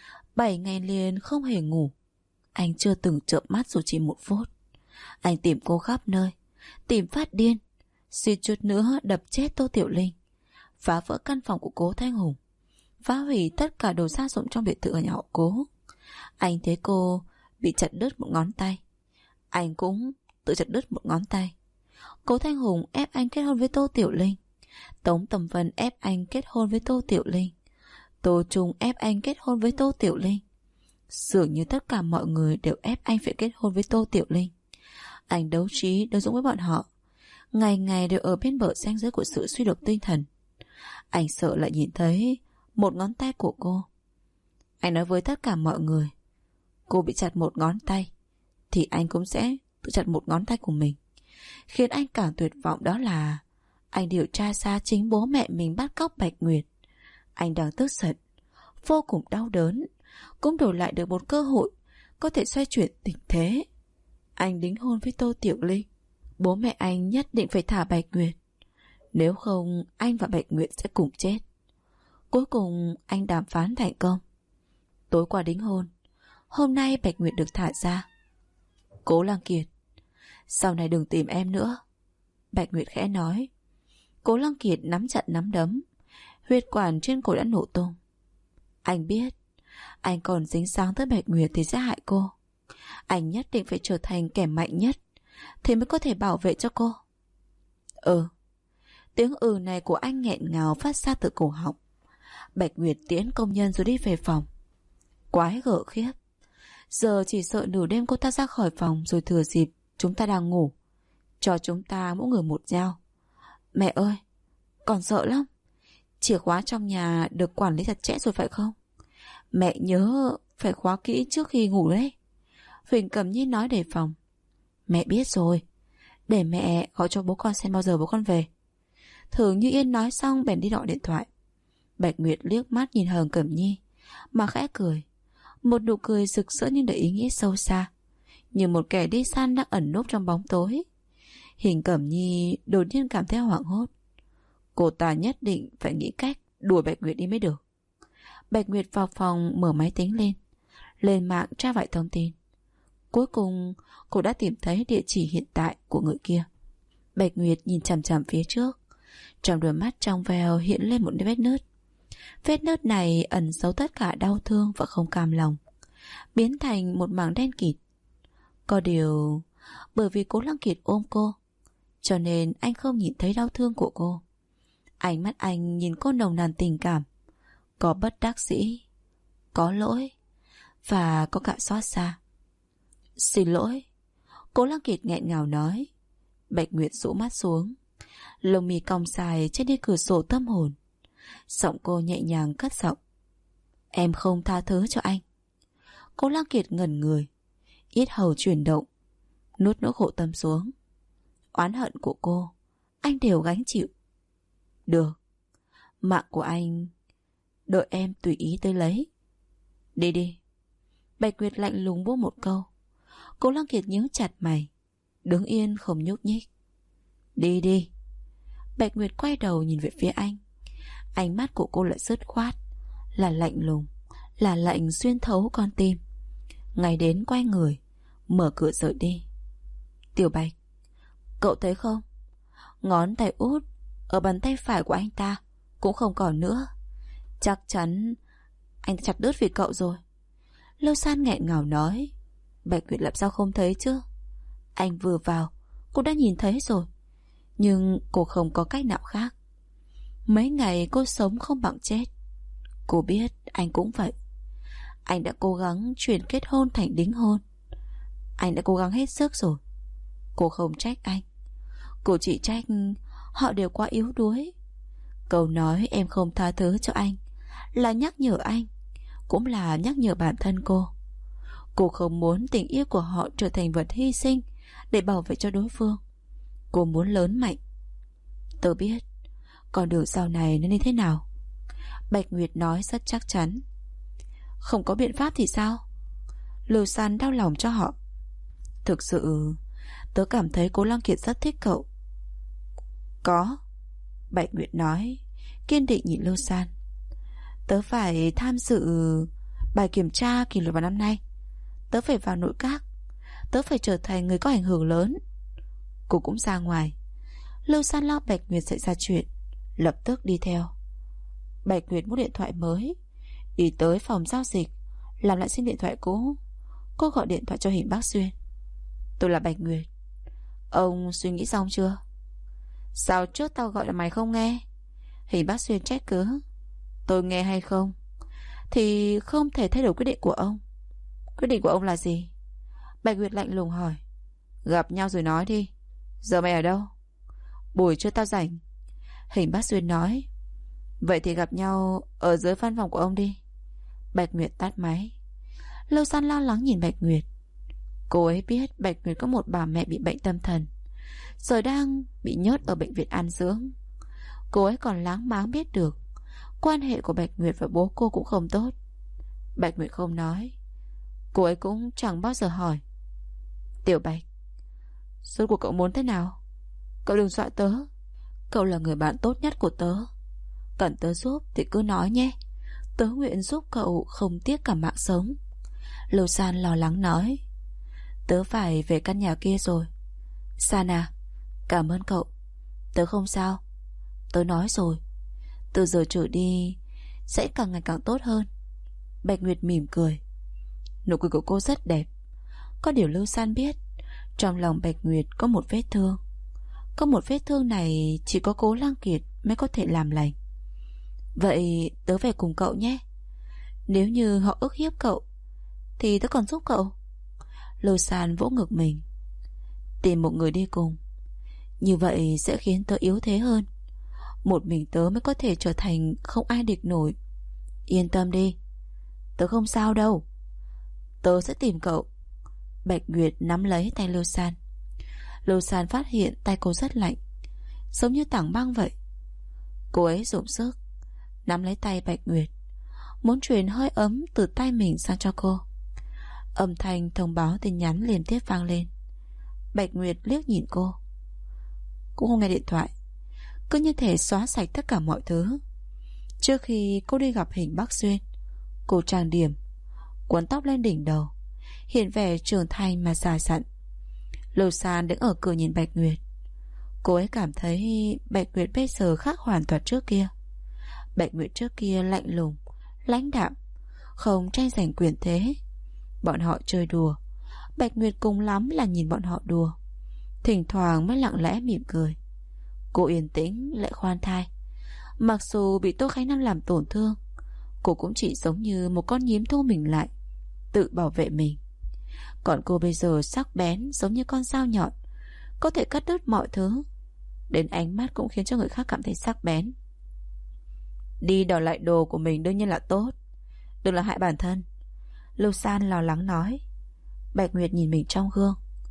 7 ngày liền không hề ngủ. Anh chưa từng chợp mắt dù chỉ 1 phút. Anh tìm cô khắp nơi, tìm phát điên, suýt chút nữa đập chết Tô Tiểu Linh, phá vỡ căn phòng của Cố Thanh Hùng, phá hủy tất cả đồ gia dụng trong biệt thự ở nhà họ Cố. Anh thấy cô bị chặt đứt một ngón tay, anh cũng tự chặt đứt một ngón tay. Cố Thanh Hùng ép anh kết hôn với Tô Tiểu Linh, Tống Tầm Vân ép anh kết hôn với Tô Tiểu Linh, Tô Trung ép anh kết hôn với Tô Tiểu Linh. Dường như tất cả mọi người đều ép anh phải kết hôn với Tô Tiểu Linh. Anh đấu trí đấu dũng với bọn họ, ngày ngày đều ở bên bờ ranh giới của sự suy đột tinh thần. Anh sợ lại nhìn thấy một ngón tay của cô. Anh nói với tất cả mọi người, cô bị chặt một ngón tay thì anh cũng sẽ tự chặt một ngón tay của mình. Khiến anh càng tuyệt vọng đó là anh điều tra ra chính bố mẹ mình bắt cóc Bạch Nguyệt. Anh đang tức giận, vô cùng đau đớn, cũng đổi lại được một cơ hội có thể xoay chuyển tình thế. Anh đính hôn với Tô Tiểu Linh. Bố mẹ anh nhất định phải thả Bạch Nguyệt, nếu không anh và Bạch Nguyệt sẽ cùng chết. Cuối cùng anh đàm phán thành công. Tối qua đính hôn, hôm nay Bạch Nguyệt được thả ra. Cố Lăng Kiệt, sau này đừng tìm em nữa, Bạch Nguyệt khẽ nói. Cố Lăng Kiệt nắm chặt nắm đấm, huyết quản trên cổ đã nổ tung. Anh biết, anh còn dính dáng tới Bạch Nguyệt thì sẽ hại cô. Anh nhất định phải trở thành kẻ mạnh nhất thì mới có thể bảo vệ cho cô. Tiếng này của anh nghẹn ngào phát ra từ cổ họng. Bạch Nguyệt tiễn công nhân rồi đi về phòng. Quái gở khiếp. Giờ chỉ sợ nửa đêm cô ta ra khỏi phòng, rồi thừa dịp chúng ta đang ngủ cho chúng ta mỗi người một dao. Mẹ ơi, còn sợ lắm. Chìa khóa trong nhà được quản lý chặt chẽ rồi phải không? Mẹ nhớ phải khóa kỹ trước khi ngủ đấy. Huỳnh Cẩm Nhi nói đề phòng. Mẹ biết rồi, để mẹ gọi cho bố con xem bao giờ bố con về. Thường Như Yên nói xong bèn đi gọi điện thoại. Bạch Nguyệt liếc mắt nhìn Hồng Cẩm Nhi mà khẽ cười, một nụ cười rực rỡ nhưng đầy ý nghĩa sâu xa, như một kẻ đi săn đang ẩn núp trong bóng tối. Hình Cẩm Nhi đột nhiên cảm thấy hoảng hốt. Cô ta nhất định phải nghĩ cách đuổi Bạch Nguyệt đi mới được. Bạch Nguyệt vào phòng mở máy tính lên mạng tra vài thông tin. Cuối cùng cô đã tìm thấy địa chỉ hiện tại của người kia. Bạch Nguyệt nhìn chằm chằm phía trước, trong đôi mắt trong veo hiện lên một vết nứt. Vết nứt này ẩn giấu tất cả đau thương và không cam lòng, biến thành một mảng đen kịt. Có điều, bởi vì Cố Lăng Kiệt ôm cô, cho nên anh không nhìn thấy đau thương của cô. Ánh mắt anh nhìn cô nồng nàn tình cảm, có bất đắc dĩ, có lỗi và có cả xót xa. Xin lỗi, Cố Lăng Kiệt nghẹn ngào nói. Bạch Nguyệt rũ mắt xuống, lông mi cong dài trên đi cửa sổ tâm hồn. Giọng cô nhẹ nhàng cất giọng. Em không tha thứ cho anh. Cố Lăng Kiệt ngẩn người, yết hầu chuyển động, nuốt nỗi khổ tâm xuống. Oán hận của cô anh đều gánh chịu. Được, mạng của anh đợi em tùy ý tới lấy. Đi đi. Bạch Nguyệt lạnh lùng buông một câu. Cố Lăng Kiệt nhíu chặt mày, đứng yên không nhúc nhích. Đi đi. Bạch Nguyệt quay đầu nhìn về phía anh. Ánh mắt của cô lại dứt khoát, là lạnh lùng, là lạnh xuyên thấu con tim. Ngày đến quay người, mở cửa rời đi. Tiểu Bạch, cậu thấy không? Ngón tay út ở bàn tay phải của anh ta cũng không còn nữa. Chắc chắn anh ta chặt đứt vì cậu rồi. Lâu San nghẹn ngào nói. Bạch Nguyệt làm sao không thấy chứ? Anh vừa vào, cô đã nhìn thấy rồi. Nhưng cô không có cách nào khác. Mấy ngày cô sống không bằng chết. Cô biết anh cũng vậy. Anh đã cố gắng chuyển kết hôn thành đính hôn. Anh đã cố gắng hết sức rồi. Cô không trách anh. Cô chỉ trách họ đều quá yếu đuối. Câu nói em không tha thứ cho anh là nhắc nhở anh cũng là nhắc nhở bản thân cô. Cô không muốn tình yêu của họ trở thành vật hy sinh để bảo vệ cho đối phương. Cô muốn lớn mạnh. Tớ biết con đường sau này nên như thế nào. Bạch Nguyệt nói rất chắc chắn. Không có biện pháp thì sao? Lưu San đau lòng cho họ. Thực sự tớ cảm thấy Cố Lăng Kiệt rất thích cậu. Có, Bạch Nguyệt nói, kiên định nhìn Lưu San. Tớ phải tham dự bài kiểm tra kỷ luật vào năm nay. Tớ phải vào nội các. Tớ phải trở thành người có ảnh hưởng lớn. Cô cũng ra ngoài. Lưu San lo Bạch Nguyệt xảy ra chuyện, lập tức đi theo. Bạch Nguyệt mua điện thoại mới, đi tới phòng giao dịch, làm lại sim điện thoại cũ. Cô gọi điện thoại cho Hình Bác Xuyên. Tôi là Bạch Nguyệt. Ông suy nghĩ xong chưa? Sao trước tao gọi là mày không nghe? Hình Bác Xuyên trách cứ. Tôi nghe hay không thì không thể thay đổi quyết định của ông. Quyết định của ông là gì? Bạch Nguyệt lạnh lùng hỏi. Gặp nhau rồi nói đi. Giờ mày ở đâu? Buổi trưa tao rảnh. Hình Bác Xuyên nói. Vậy thì gặp nhau ở dưới văn phòng của ông đi. Bạch Nguyệt tắt máy. Lưu San lo lắng nhìn Bạch Nguyệt. Cô ấy biết Bạch Nguyệt có một bà mẹ bị bệnh tâm thần, giờ đang bị nhốt ở bệnh viện an dưỡng. Cô ấy còn láng máng biết được quan hệ của Bạch Nguyệt và bố cô cũng không tốt. Bạch Nguyệt không nói. Cô ấy cũng chẳng bao giờ hỏi. Tiểu Bạch, rốt cuộc cậu muốn thế nào? Cậu đừng dọa tớ. Cậu là người bạn tốt nhất của tớ. Cần tớ giúp thì cứ nói nhé. Tớ nguyện giúp cậu không tiếc cả mạng sống. Lưu San lo lắng nói. Tớ phải về căn nhà kia rồi. San à, cảm ơn cậu. Tớ không sao. Tớ nói rồi, từ giờ trở đi sẽ càng ngày càng tốt hơn. Bạch Nguyệt mỉm cười. Nụ cười của cô rất đẹp. Có điều Lưu San biết trong lòng Bạch Nguyệt có một vết thương. Có một vết thương này chỉ có Cố Lăng Kiệt mới có thể làm lành. Vậy tớ về cùng cậu nhé. Nếu như họ ức hiếp cậu thì tớ còn giúp cậu. Lưu San vỗ ngực mình. Tìm một người đi cùng, như vậy sẽ khiến tớ yếu thế hơn. Một mình tớ mới có thể trở thành không ai địch nổi. Yên tâm đi, tớ không sao đâu. Tớ sẽ tìm cậu. Bạch Nguyệt nắm lấy tay Lưu San. Lưu San phát hiện tay cô rất lạnh, giống như tảng băng vậy. Cô ấy dùng sức nắm lấy tay Bạch Nguyệt, muốn truyền hơi ấm từ tay mình sang cho cô. Âm thanh thông báo tin nhắn liên tiếp vang lên. Bạch Nguyệt liếc nhìn cô, cũng không nghe điện thoại, cứ như thể xóa sạch tất cả mọi thứ. Trước khi cô đi gặp Hình Bắc Xuyên, cô trang điểm, quấn tóc lên đỉnh đầu, hiện vẻ trưởng thành mà già dặn. Lưu San đứng ở cửa nhìn Bạch Nguyệt. Cô ấy cảm thấy Bạch Nguyệt bây giờ khác hoàn toàn trước kia. Bạch Nguyệt trước kia lạnh lùng, lãnh đạm, không tranh giành quyền thế. Bọn họ chơi đùa, Bạch Nguyệt cùng lắm là nhìn bọn họ đùa, thỉnh thoảng mới lặng lẽ mỉm cười. Cô yên tĩnh lại khoan thai. Mặc dù bị Tô Khánh Nam làm tổn thương, cô cũng chỉ giống như một con nhím thu mình lại, tự bảo vệ mình. Còn cô bây giờ sắc bén giống như con dao nhọn, có thể cắt đứt mọi thứ. Đến ánh mắt cũng khiến cho người khác cảm thấy sắc bén. Đi đòi lại đồ của mình đương nhiên là tốt, đừng là hại bản thân. Lưu San lo lắng nói. Bạch Nguyệt nhìn mình trong gương.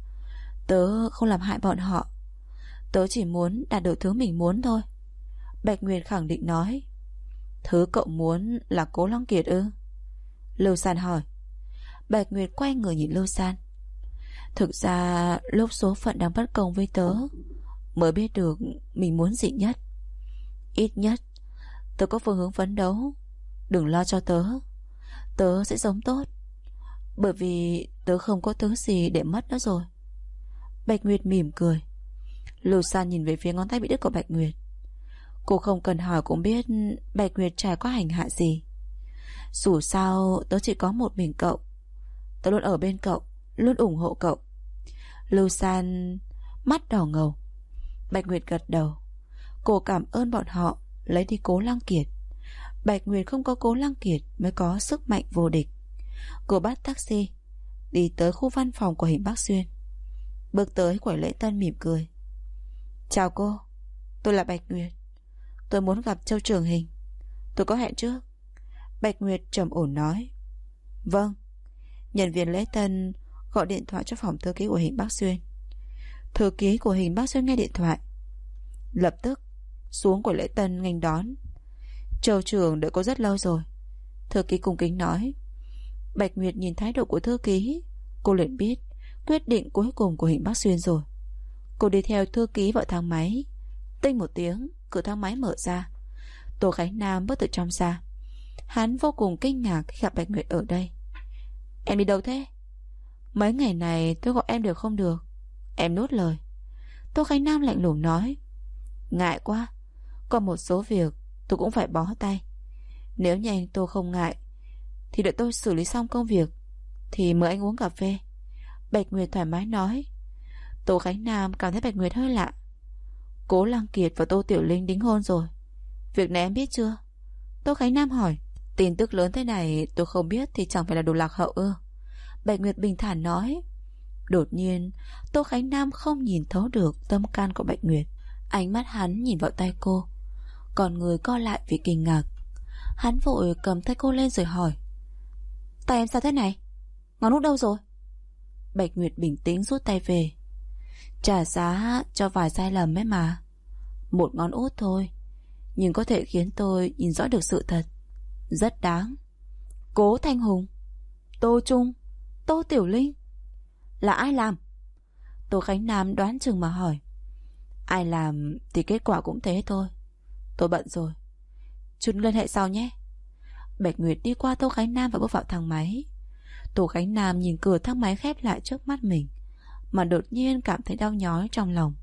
Tớ không làm hại bọn họ, tớ chỉ muốn đạt được thứ mình muốn thôi. Bạch Nguyệt khẳng định nói. Thứ cậu muốn là Cố Lăng Kiệt ư? Lưu San hỏi. Bạch Nguyệt quay người nhìn Lưu San. Thực ra lúc số phận đang bất công với tớ, mới biết được mình muốn gì nhất. Ít nhất tớ có phương hướng phấn đấu. Đừng lo cho tớ, tớ sẽ sống tốt. Bởi vì tớ không có thứ gì để mất nữa rồi. Bạch Nguyệt mỉm cười. Lưu San nhìn về phía ngón tay bị đứt của Bạch Nguyệt. Cô không cần hỏi cũng biết Bạch Nguyệt trải qua hành hạ gì. Dù sao tớ chỉ có một mình cậu, tớ luôn ở bên cậu, luôn ủng hộ cậu. Lưu San mắt đỏ ngầu. Bạch Nguyệt gật đầu. Cô cảm ơn bọn họ lấy đi Cố Lăng Kiệt. Bạch Nguyệt không có Cố Lăng Kiệt mới có sức mạnh vô địch. Cô bắt taxi đi tới khu văn phòng của Hình Bắc Xuyên. Bước tới quầy lễ tân mỉm cười. Chào cô, tôi là Bạch Nguyệt. Tôi muốn gặp Châu Trường Hình. Tôi có hẹn trước. Bạch Nguyệt trầm ổn nói. Vâng. Nhân viên lễ tân gọi điện thoại cho phòng thư ký của Hình Bắc Xuyên. Thư ký của Hình Bắc Xuyên nghe điện thoại, lập tức xuống của lễ tân nghênh đón. Châu trưởng đợi cô rất lâu rồi. Thư ký cung kính nói. Bạch Nguyệt nhìn thái độ của thư ký, cô liền biết quyết định cuối cùng của Hình Bắc Xuyên rồi. Cô đi theo thư ký vào thang máy. Tinh một tiếng, cửa thang máy mở ra. Tô Khánh Nam bước từ trong ra. Hắn vô cùng kinh ngạc khi gặp Bạch Nguyệt ở đây. Em đi đâu thế? Mấy ngày này tôi gọi em được không được? Em nuốt lời. Tô Khánh Nam lạnh lùng nói. Ngại quá, có một số việc tôi cũng phải bó tay. Nếu như anh Tô không ngại thì đợi tôi xử lý xong công việc thì mời anh uống cà phê. Bạch Nguyệt thoải mái nói. Tô Khánh Nam cảm thấy Bạch Nguyệt hơi lạ. Cố Lăng Kiệt và Tô Tiểu Linh đính hôn rồi. Việc này em biết chưa? Tô Khánh Nam hỏi. Tin tức lớn thế này tôi không biết thì chẳng phải là đồ lạc hậu ư? Bạch Nguyệt bình thản nói. Đột nhiên Tô Khánh Nam không nhìn thấu được tâm can của Bạch Nguyệt. Ánh mắt hắn nhìn vào tay cô, còn người co lại vì kinh ngạc. Hắn vội cầm tay cô lên rồi hỏi. Tay em sao thế này? Ngón út đâu rồi? Bạch Nguyệt bình tĩnh rút tay về. Trả giá cho vài sai lầm ấy mà. Một ngón út thôi, nhưng có thể khiến tôi nhìn rõ được sự thật. Rất đáng. Cố Thanh Hùng, Tô Trung, Tô Tiểu Linh. Là ai làm? Tô Khánh Nam đoán chừng mà hỏi. Ai làm thì kết quả cũng thế thôi. Tôi bận rồi, chút liên hệ sau nhé. Bạch Nguyệt đi qua Tô Khánh Nam và bước vào thang máy. Tô Khánh Nam nhìn cửa thang máy khép lại trước mắt mình mà đột nhiên cảm thấy đau nhói trong lòng.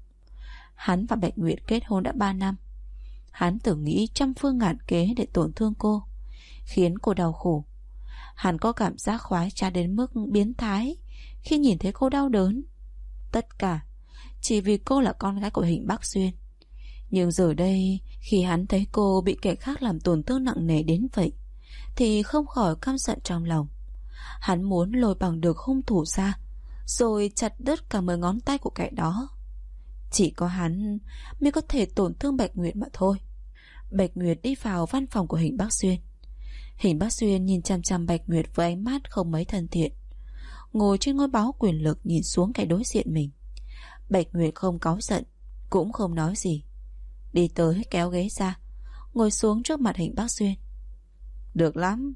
Hắn và Bạch Nguyệt kết hôn đã 3 năm. Hắn tưởng nghĩ trăm phương ngàn kế để tổn thương cô, khiến cô đau khổ. Hắn có cảm giác khoái trá đến mức biến thái khi nhìn thấy cô đau đớn. Tất cả chỉ vì cô là con gái của Hình Bắc Xuyên. Nhưng giờ đây, khi hắn thấy cô bị kẻ khác làm tổn thương nặng nề đến vậy, thì không khỏi căm giận trong lòng. Hắn muốn lôi bằng được hung thủ ra, rồi chặt đứt cả 10 ngón tay của kẻ đó. Chỉ có hắn mới có thể tổn thương Bạch Nguyệt mà thôi. Bạch Nguyệt đi vào văn phòng của Hình Bắc Xuyên. Hình Bắc Xuyên nhìn chằm chằm Bạch Nguyệt với ánh mắt không mấy thân thiện. Ngồi trên ngôi báo quyền lực nhìn xuống kẻ đối diện mình. Bạch Nguyệt không cáu giận, cũng không nói gì. Đi tới kéo ghế ra, ngồi xuống trước mặt Hình Bắc Xuyên. Được lắm,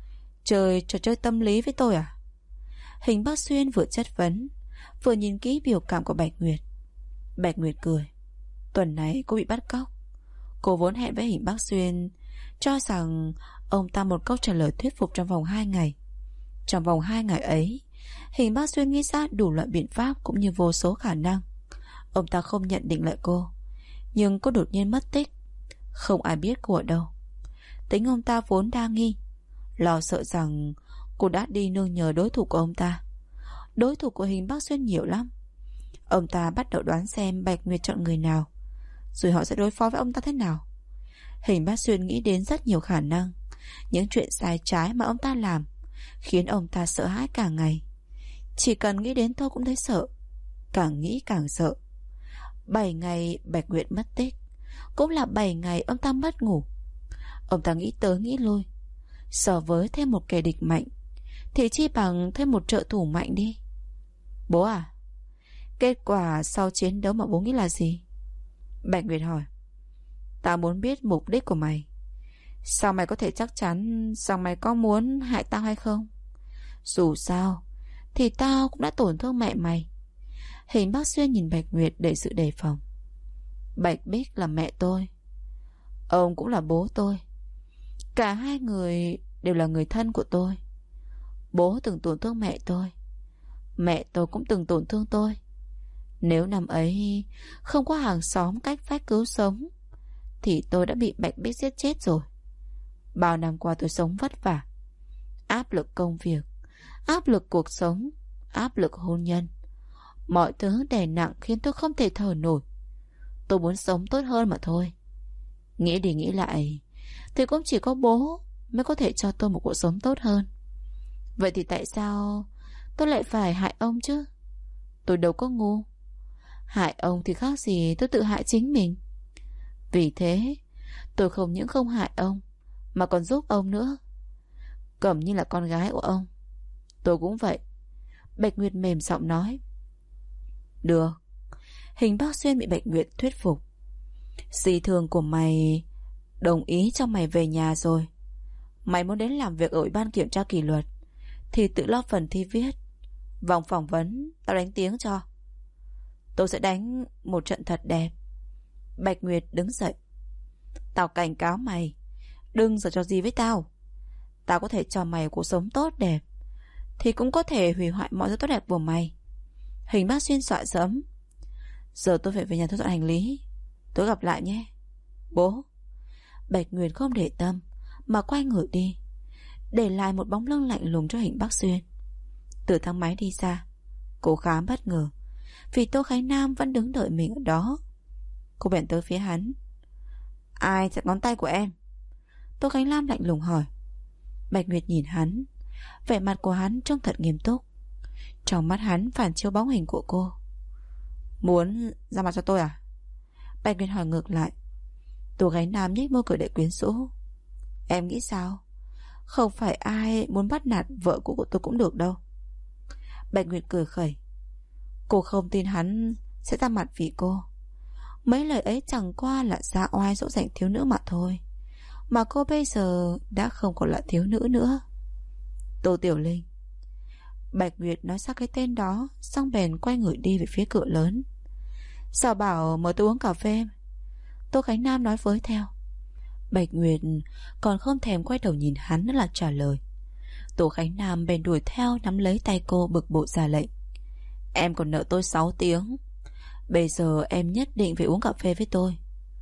chơi trò chơi tâm lý với tôi à? Hình Bắc Xuyên vừa chất vấn, vừa nhìn kỹ biểu cảm của Bạch Nguyệt. Bạch Nguyệt cười. Tuần này cô bị bắt cóc. Cô vốn hẹn với Hình Bắc Xuyên, cho rằng ông ta một câu trả lời thuyết phục trong vòng 2 ngày. Trong vòng 2 ngày ấy, Hình Bắc Xuyên nghĩ ra đủ loại biện pháp cũng như vô số khả năng. Ông ta không nhận định lại cô, nhưng cô đột nhiên mất tích. Không ai biết cô ở đâu. Tính ông ta vốn đa nghi, lo sợ rằng cô đã đi nương nhờ đối thủ của ông ta. Đối thủ của Hình Bắc Xuyên nhiều lắm. Ông ta bắt đầu đoán xem Bạch Nguyệt chọn người nào, rồi họ sẽ đối phó với ông ta thế nào. Hình Bắc Xuyên nghĩ đến rất nhiều khả năng. Những chuyện sai trái mà ông ta làm khiến ông ta sợ hãi cả ngày. Chỉ cần nghĩ đến thôi cũng thấy sợ. Càng nghĩ càng sợ. 7 ngày Bạch Nguyệt mất tích, cũng là 7 ngày ông ta mất ngủ. Ông ta nghĩ tới nghĩ lui. So với thêm một kẻ địch mạnh thì chi bằng thêm một trợ thủ mạnh đi. Bố à, kết quả sau chiến đấu mà bố nghĩ là gì? Bạch Nguyệt hỏi. Tao muốn biết mục đích của mày. Sao mày có thể chắc chắn rằng mày có muốn hại tao hay không? Dù sao thì tao cũng đã tổn thương mẹ mày. Hình Bắc Xuyên nhìn Bạch Nguyệt đầy sự đề phòng. Bạch Bích là mẹ tôi, ông cũng là bố tôi. Cả hai người đều là người thân của tôi. Bố từng tổn thương mẹ tôi, mẹ tôi cũng từng tổn thương tôi. Nếu năm ấy không có hàng xóm cách vách cứu sống thì tôi đã bị Bạch Bích giết chết rồi. Bao năm qua tôi sống vất vả. Áp lực công việc, áp lực cuộc sống, áp lực hôn nhân, mọi thứ đè nặng khiến tôi không thể thở nổi. Tôi muốn sống tốt hơn mà thôi. Nghĩ đi nghĩ lại thì cũng chỉ có bố mới có thể cho tôi một cuộc sống tốt hơn. Vậy thì tại sao tôi lại phải hại ông chứ? Tôi đâu có ngu. Hại ông thì khác gì tôi tự hại chính mình. Vì thế tôi không những không hại ông mà còn giúp ông nữa. Cẩm Nhi là con gái của ông. Tôi cũng vậy. Bạch Nguyệt mềm giọng nói. Được. Hình Bác Xuyên bị Bạch Nguyệt thuyết phục. Dì thường của mày đồng ý cho mày về nhà rồi. Mày muốn đến làm việc ở Ủy ban kiểm tra kỷ luật thì tự lo phần thi viết. Vòng phỏng vấn tao đánh tiếng cho. Tôi sẽ đánh một trận thật đẹp. Bạch Nguyệt đứng dậy. Tao cảnh cáo mày, đừng giở trò gì với tao. Tao có thể cho mày cuộc sống tốt đẹp, thì cũng có thể hủy hoại mọi thứ tốt đẹp của mày. Hình Bác Xuyên dọa dẫm. Giờ tôi phải về nhà thu dọn hành lý. Tôi gặp lại nhé, bố. Bạch Nguyệt không để tâm mà quay người đi, để lại một bóng lưng lạnh lùng cho Hình Bác Xuyên. Từ thang máy đi ra, cô khá bất ngờ vì Tô Khánh Nam vẫn đứng đợi mình ở đó. Cô bèn tới phía hắn. Ai chặt ngón tay của em? Tô Khánh Nam lạnh lùng hỏi. Bạch Nguyệt nhìn hắn, vẻ mặt của hắn trông thật nghiêm túc. Trong mắt hắn phản chiếu bóng hình của cô. Muốn ra mặt cho tôi à? Bạch Nguyệt hỏi ngược lại. Tô Khánh Nam nhếch môi cười đầy quyến rũ. Em nghĩ sao? Không phải ai muốn bắt nạt vợ cũ của tôi cũng được đâu. Bạch Nguyệt cười khẩy. Cô không tin hắn sẽ ra mặt vì cô. Mấy lời ấy chẳng qua là ra oai dỗ dành thiếu nữ mà thôi. Mà cô bây giờ đã không còn là thiếu nữ nữa. Tô Tiểu Linh. Bạch Nguyệt nói ra cái tên đó, xong bèn quay người đi về phía cửa lớn. Sao bảo mời tôi uống cà phê? Tô Khánh Nam nói với theo. Bạch Nguyệt còn không thèm quay đầu nhìn hắn nữa là trả lời. Tô Khánh Nam bèn đuổi theo, nắm lấy tay cô bực bội ra lệnh. Em còn nợ tôi 6 tiếng. Bây giờ em nhất định phải uống cà phê với tôi.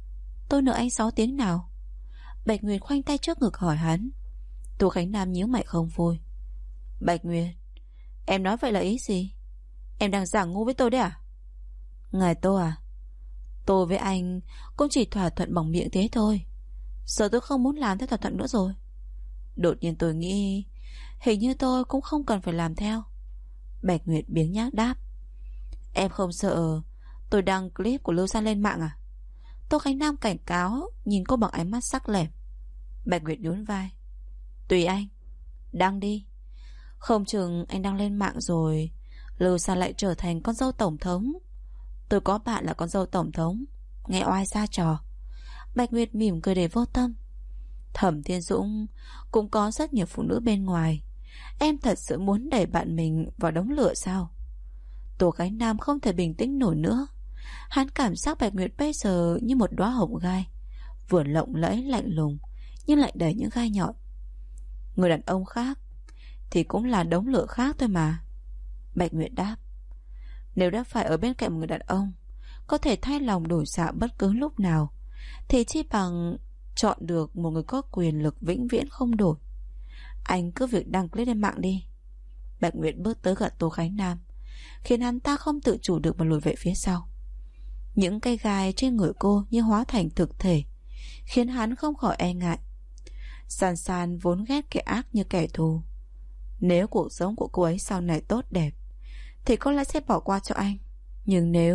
Tôi nợ anh 6 tiếng nào? Bạch Nguyệt khoanh tay trước ngực hỏi hắn. Tô Khánh Nam nhíu mày không vui. Bạch Nguyệt, em nói vậy là ý gì? Em đang giả ngu với tôi đấy à? Ngài Tô à, tôi với anh cũng chỉ thỏa thuận bằng miệng thế thôi. Giờ tôi không muốn làm theo thỏa thuận nữa rồi. Đột nhiên tôi nghĩ hình như tôi cũng không cần phải làm theo. Bạch Nguyệt biếng nhác đáp. Em không sợ tôi đăng clip của Lưu San lên mạng à? Tô Khánh Nam cảnh cáo, nhìn cô bằng ánh mắt sắc lẻm. Bạch Nguyệt nhún vai. Tùy anh, đăng đi. Không chừng anh đăng lên mạng rồi Lưu San lại trở thành con dâu tổng thống. Tôi có bạn là con dâu tổng thống, nghe oai ra trò. Bạch Nguyệt mỉm cười để vô tâm. Thẩm Thiên Dũng cũng có rất nhiều phụ nữ bên ngoài. Em thật sự muốn đẩy bạn mình vào đống lửa sao? Tô Khánh Nam không thể bình tĩnh nổi nữa. Hắn cảm giác Bạch Nguyệt bây giờ như một đóa hồng gai, vừa lộng lẫy lạnh lùng nhưng lại đầy những gai nhọn. Người đàn ông khác thì cũng là đống lửa khác thôi mà. Bạch Nguyệt đáp. Nếu đã phải ở bên cạnh một người đàn ông có thể thay lòng đổi dạ bất cứ lúc nào, thì chi bằng chọn được một người có quyền lực vĩnh viễn không đổi. Anh cứ việc đăng clip lên mạng đi. Bạch Nguyệt bước tới gần Tô Khánh Nam, khiến hắn ta không tự chủ được mà lùi về phía sau. Những cây gai trên người cô như hóa thành thực thể, khiến hắn không khỏi e ngại. San San vốn ghét kẻ ác như kẻ thù. Nếu cuộc sống của cô ấy sau này tốt đẹp thì có lẽ sẽ bỏ qua cho anh. Nhưng nếu...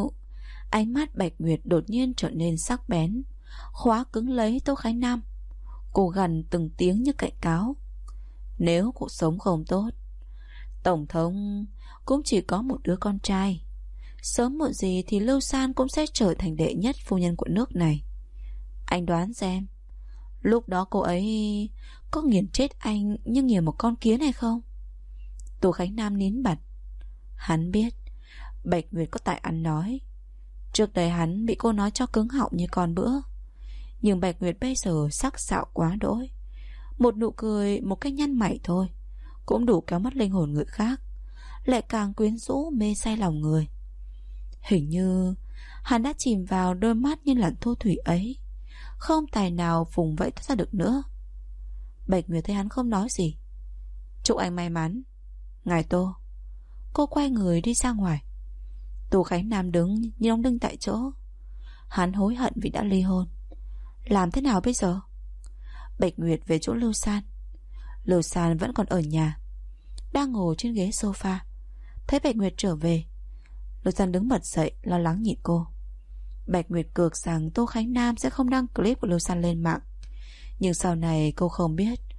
Ánh mắt Bạch Nguyệt đột nhiên trở nên sắc bén, khóa cứng lấy Tô Khánh Nam. Cô gằn từng tiếng như cảnh cáo. Nếu cuộc sống không tốt, tổng thống cũng chỉ có một đứa con trai. Sớm muộn gì thì Lưu San cũng sẽ trở thành đệ nhất phu nhân của nước này. Anh đoán xem, lúc đó cô ấy có nghiền chết anh như nghiền một con kiến hay không? Tô Khánh Nam nín bặt. Hắn biết Bạch Nguyệt có tài ăn nói. Trước đây hắn bị cô nói cho cứng họng như con bữa. Nhưng Bạch Nguyệt bây giờ sắc sảo quá đỗi. Một nụ cười, một cái nhăn mày thôi cũng đủ kéo mất linh hồn người khác, lại càng quyến rũ mê say lòng người. Hình như hắn đã chìm vào đôi mắt như làn thu thủy ấy, không tài nào vùng vẫy thoát ra được nữa. Bạch Nguyệt thấy hắn không nói gì. Chúc anh may mắn, ngài Tô. Cô quay người đi ra ngoài. Tô Khánh Nam đứng như đóng đinh tại chỗ. Hắn hối hận vì đã ly hôn. Làm thế nào bây giờ? Bạch Nguyệt về chỗ Lưu San. Lưu San vẫn còn ở nhà, đang ngồi trên ghế sofa. Thấy Bạch Nguyệt trở về, Lưu San đứng bật dậy, lo lắng nhìn cô. Bạch Nguyệt cược rằng Tô Khánh Nam sẽ không đăng clip của Lưu San lên mạng. Nhưng sau này cô không biết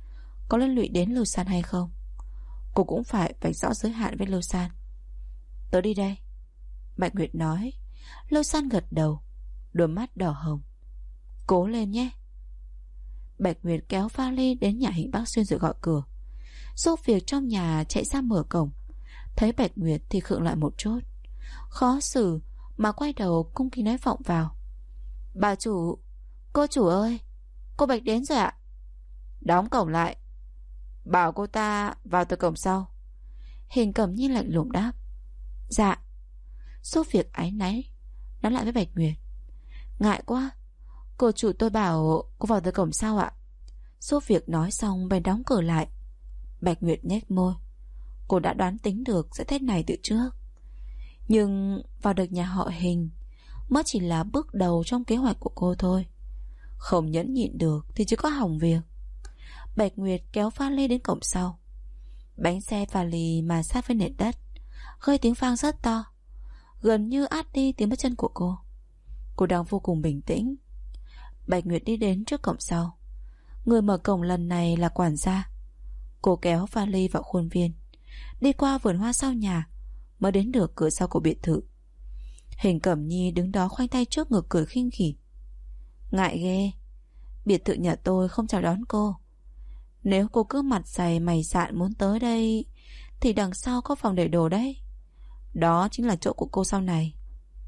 có liên lụy đến Lưu San hay không. Cô cũng phải vạch rõ giới hạn với Lưu San. Tớ đi đây, Bạch Nguyệt nói. Lưu San gật đầu, đôi mắt đỏ hồng. Cố lên nhé. Bạch Nguyệt kéo vali đến nhà Hình Bác Xuyên rồi gọi cửa. Giúp việc trong nhà chạy ra mở cổng. Thấy Bạch Nguyệt thì khựng lại một chút, khó xử mà quay đầu cung kính nói vọng vào. Bà chủ, cô chủ ơi, cô Bạch đến rồi ạ. Đóng cổng lại, bảo cô ta vào từ cổng sau. Hình Cẩm Nhi lạnh lùng đáp. Dạ. Giúp việc áy náy nói lại với Bạch Nguyệt. Ngại quá, cô chủ tôi bảo cô vào từ cổng sau ạ. Giúp việc nói xong bèn đóng cửa lại. Bạch Nguyệt nhếch môi. Cô đã đoán tính được sẽ thế này từ trước, nhưng vào được nhà họ Hình mới chỉ là bước đầu trong kế hoạch của cô thôi. Không nhẫn nhịn được thì chỉ có hỏng việc. Bạch Nguyệt kéo vali đến cổng sau. Bánh xe vali mà sát với nền đất, gây tiếng vang rất to, gần như át đi tiếng bước chân của cô. Cô đang vô cùng bình tĩnh. Bạch Nguyệt đi đến trước cổng sau. Người mở cổng lần này là quản gia. Cô kéo vali vào khuôn viên, đi qua vườn hoa sau nhà, mới đến được cửa sau của biệt thự. Hình Cẩm Nhi đứng đó khoanh tay trước ngực cười khinh khỉnh. Ngại ghê, biệt thự nhà tôi không chào đón cô. Nếu cô cứ mặt dày mày dạn muốn tới đây thì đằng sau có phòng để đồ đấy. Đó chính là chỗ của cô sau này.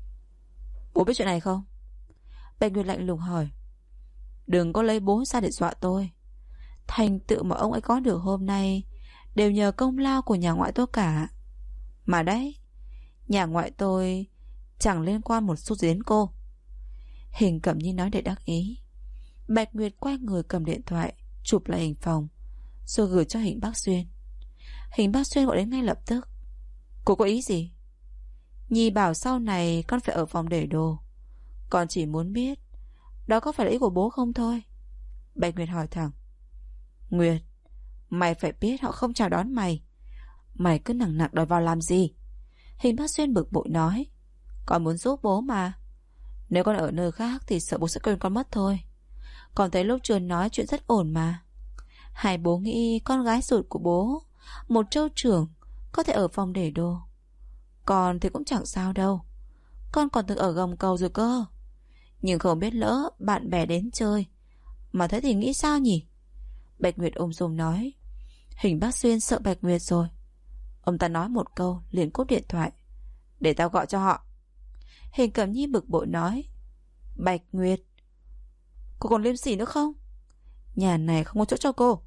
Bố biết chuyện này không? Bạch Nguyệt lạnh lùng hỏi. Đừng có lấy bố ra để dọa tôi. Thành tựu mà ông ấy có được hôm nay đều nhờ công lao của nhà ngoại tôi cả. Mà đấy, nhà ngoại tôi chẳng liên quan một xu gì đến cô. Hình Cẩm Nhi nói để đắc ý. Bạch Nguyệt quay người cầm điện thoại, chụp lại hình phòng, rồi gửi cho Hình Bác Xuyên. Hình Bác Xuyên gọi đến ngay lập tức. Cô có ý gì? Nhi bảo sau này con phải ở phòng để đồ. Con chỉ muốn biết đó có phải là ý của bố không thôi. Bạch Nguyệt hỏi thẳng. Nguyệt, mày phải biết họ không chào đón mày. Mày cứ nặng nặc đòi vào làm gì? Hình Bác Xuyên bực bội nói. Con muốn giúp bố mà. Nếu con ở nơi khác thì sợ bố sẽ quên con mất thôi. Con thấy lúc Trường nói chuyện rất ổn mà. Hai bố nghĩ con gái ruột của bố, một châu trưởng, có thể ở phòng để đồ. Con thì cũng chẳng sao đâu. Con còn từng ở gầm cầu rồi cơ. Nhưng không biết lỡ bạn bè đến chơi mà thế thì nghĩ sao nhỉ? Bạch Nguyệt ôm sùm nói. Hình Bác Xuyên sợ Bạch Nguyệt rồi. Ông ta nói một câu liền cúp điện thoại. Để tao gọi cho họ. Hình Cẩm Nhi bực bội nói. Bạch Nguyệt, cô còn liêm sỉ nữa không? Nhà này không có chỗ cho cô.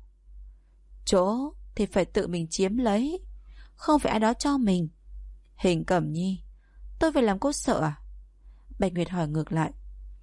Chỗ thì phải tự mình chiếm lấy, không phải ai đó cho mình. Hình Cẩm Nhi, tôi phải làm cô sợ à? Bạch Nguyệt hỏi ngược lại.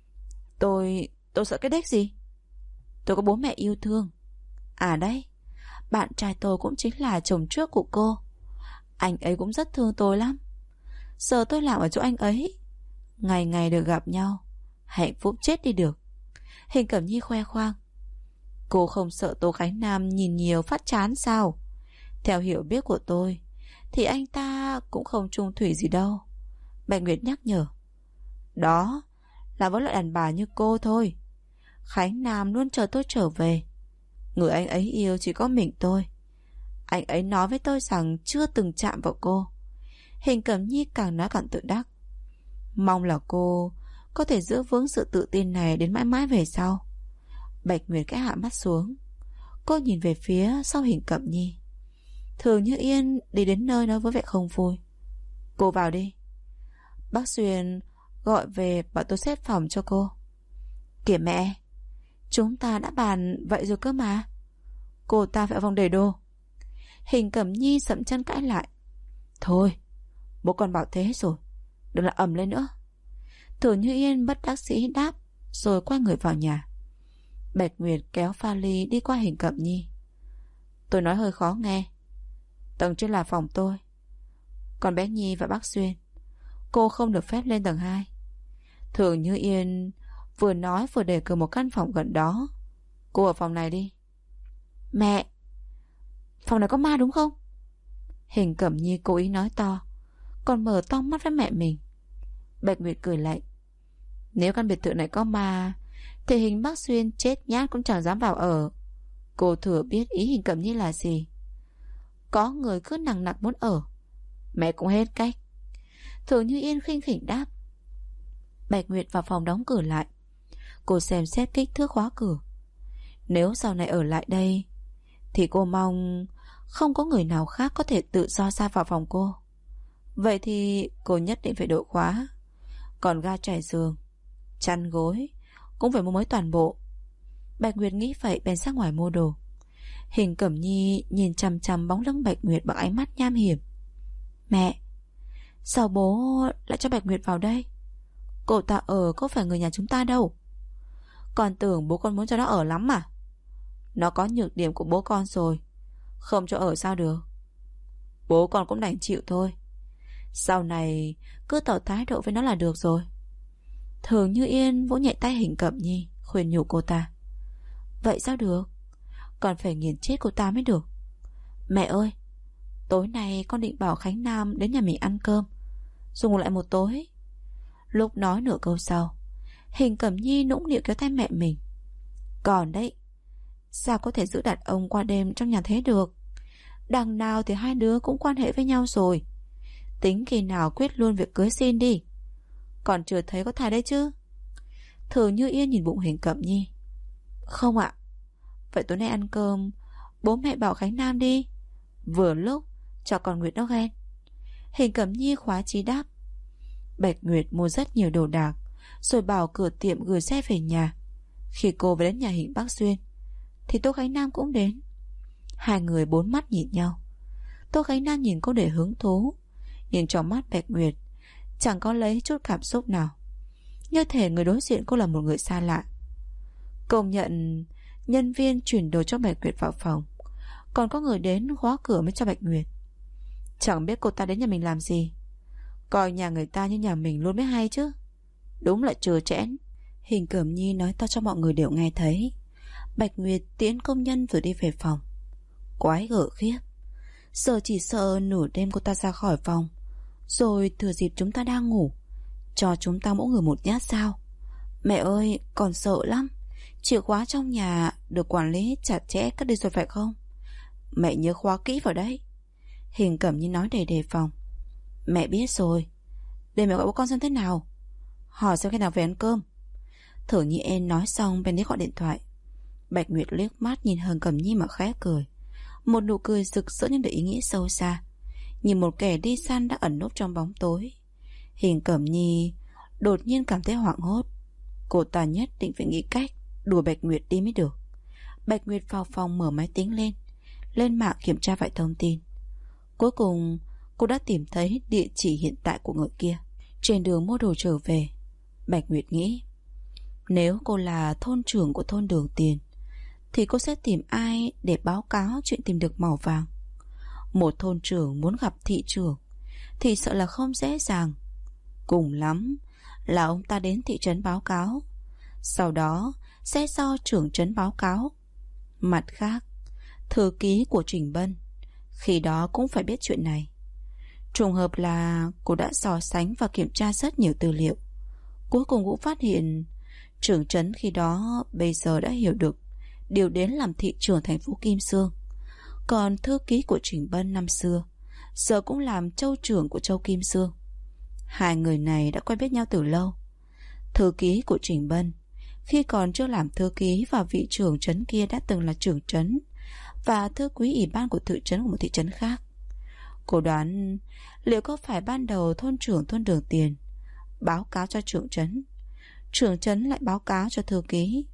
Tôi sợ cái đếch gì? Tôi có bố mẹ yêu thương. À đấy, bạn trai tôi cũng chính là chồng trước của cô. Anh ấy cũng rất thương tôi lắm. Giờ tôi làm ở chỗ anh ấy, ngày ngày được gặp nhau, hạnh phúc chết đi được. Hình Cẩm Nhi khoe khoang. Cô không sợ Tô Khánh Nam nhìn nhiều phát chán sao? Theo hiểu biết của tôi thì anh ta cũng không chung thủy gì đâu. Bạch Nguyệt nhắc nhở. Đó là với loại đàn bà như cô thôi. Khánh Nam luôn chờ tôi trở về. Người anh ấy yêu chỉ có mình tôi. Anh ấy nói với tôi rằng chưa từng chạm vào cô. Hình Cẩm Nhi càng nói càng tự đắc. Mong là cô có thể giữ vững sự tự tin này đến mãi mãi về sau. Bạch Nguyệt cái hạ mắt xuống. Cô nhìn về phía sau Hình Cẩm Nhi. Thường Như Yên đi đến nơi nói với vẻ không vui. Cô vào đi. Bác Xuyên gọi về bảo tôi xếp phòng cho cô. Kìa mẹ, chúng ta đã bàn vậy rồi cơ mà. Cô ta phải vào phòng để đồ. Hình Cẩm Nhi sậm chân cãi lại. Thôi, bố con bảo thế rồi, đừng lại ầm lên nữa. Thường Như Yên bất đắc dĩ đáp, rồi quay người vào nhà. Bạch Nguyệt kéo vali đi qua Hình Cẩm Nhi. Tôi nói hơi khó nghe. Tầng trên là phòng tôi, còn bé Nhi và bác Xuyên, cô không được phép lên tầng 2. Thường Như Yên vừa nói vừa đề cử một căn phòng gần đó. Cô ở phòng này đi. Mẹ, phòng này có ma đúng không? Hình Cẩm Nhi cố ý nói to, còn mở to mắt với mẹ mình. Bạch Nguyệt cười lạnh. Nếu căn biệt thự này có ma thì Hình Bác Xuyên chết nhát cũng chẳng dám vào ở. Cô thừa biết ý Hình Cẩm Nhi là gì. Có người cứ nằng nặc muốn ở, mẹ cũng hết cách. Thường Như Yên khinh khỉnh đáp. Bạch Nguyệt vào phòng đóng cửa lại. Cô xem xét kích thước khóa cửa. Nếu sau này ở lại đây thì cô mong không có người nào khác có thể tự do ra vào phòng cô. Vậy thì cô nhất định phải đổi khóa. Còn ga trải giường, chăn gối cũng phải mua mới toàn bộ. Bạch Nguyệt nghĩ vậy bèn ra ngoài mua đồ. Hình Cẩm Nhi nhìn chằm chằm bóng lưng Bạch Nguyệt bằng ánh mắt nham hiểm. Mẹ, sao bố lại cho Bạch Nguyệt vào đây? Cô ta ở có phải người nhà chúng ta đâu. Con tưởng bố con muốn cho nó ở lắm mà. Nó có nhược điểm của bố con rồi, không cho ở sao được. Bố con cũng đành chịu thôi. Sau này cứ tỏ thái độ với nó là được rồi. Thường Như Yên vỗ nhẹ tay Hình Cẩm Nhi, khuyên nhủ cô ta. Vậy sao được, còn phải nghiền chết cô ta mới được. Mẹ ơi, tối nay con định bảo Khánh Nam đến nhà mình ăn cơm, rồi ngủ lại một tối. Lúc nói nửa câu sau, Hình Cẩm Nhi nũng nịu kéo tay mẹ mình. Còn đấy, sao có thể giữ đàn ông qua đêm trong nhà thế được? Đằng nào thì hai đứa cũng quan hệ với nhau rồi. Tính khi nào quyết luôn việc cưới xin đi. Còn chưa thấy có thai đấy chứ. Thường Như Yên nhìn bụng Hình Cẩm Nhi. Không ạ. Vậy tối nay ăn cơm bố mẹ bảo Khánh Nam đi, vừa lúc cho con Nguyệt nó ghen. Hình Cẩm Nhi khóa chí đáp. Bạch Nguyệt mua rất nhiều đồ đạc, rồi bảo cửa tiệm gửi xe về nhà. Khi cô về đến nhà Hình Bắc Xuyên thì Tô Khánh Nam cũng đến. Hai người bốn mắt nhìn nhau. Tô Khánh Nam nhìn cô để hứng thú, nhìn trong mắt Bạch Nguyệt chẳng có lấy chút cảm xúc nào, như thể người đối diện cô là một người xa lạ. Công nhận nhân viên chuyển đồ cho Bạch Nguyệt vào phòng, còn có người đến khóa cửa mới cho Bạch Nguyệt. Chẳng biết cô ta đến nhà mình làm gì, coi nhà người ta như nhà mình luôn mới hay chứ. Đúng là trơ trẽn. Hình Cẩm Nhi nói to cho mọi người đều nghe thấy. Bạch Nguyệt tiễn công nhân rồi đi về phòng. Quái gở khiếp. Giờ chỉ sợ nửa đêm cô ta ra khỏi phòng, rồi thừa dịp chúng ta đang ngủ cho chúng ta mỗi người một nhát sao. Mẹ ơi, còn sợ lắm. Chìa khóa trong nhà được quản lý chặt chẽ cất đi rồi phải không? Mẹ nhớ khóa kỹ vào đấy. Hình Cẩm Nhi nói đầy đề phòng. Mẹ biết rồi. Để mẹ gọi bố con xem thế nào, hỏi xem khi nào về ăn cơm. Thử Nhi En nói xong bên đi gọi điện thoại. Bạch Nguyệt liếc mắt nhìn Hình Cẩm Nhi mà khẽ cười, một nụ cười rực rỡ nhưng để ý nghĩa sâu xa. Nhìn một kẻ đi săn đã ẩn núp trong bóng tối, Hình Cẩm Nhi đột nhiên cảm thấy hoảng hốt. Cô ta nhất định phải nghĩ cách đùa Bạch Nguyệt đi mới được. Bạch Nguyệt vào phòng mở máy tính lên mạng kiểm tra vài thông tin. Cuối cùng cô đã tìm thấy địa chỉ hiện tại của người kia. Trên đường mua đồ trở về, Bạch Nguyệt nghĩ, nếu cô là thôn trưởng của thôn Đường Tiền thì cô sẽ tìm ai để báo cáo chuyện tìm được mỏ vàng. Một thôn trưởng muốn gặp thị trưởng thì sợ là không dễ dàng. Cùng lắm là ông ta đến thị trấn báo cáo, sau đó sẽ do trưởng trấn báo cáo. Mặt khác, thư ký của Trình Bân khi đó cũng phải biết chuyện này. Trùng hợp là cô đã so sánh và kiểm tra rất nhiều tư liệu. Cuối cùng cũng phát hiện trưởng trấn khi đó bây giờ đã hiểu được điều đến làm thị trưởng thành phố Kim Sương. Còn thư ký của Trình Bân năm xưa giờ cũng làm châu trưởng của châu Kim Sương. Hai người này đã quen biết nhau từ lâu. Thư ký của Trình Bân khi còn chưa làm thư ký và vị trưởng trấn kia đã từng là trưởng trấn và thư ký ủy ban của thị trấn của một thị trấn khác. Cô đoán liệu có phải ban đầu thôn trưởng thôn Đường Tiền báo cáo cho trưởng trấn lại báo cáo cho thư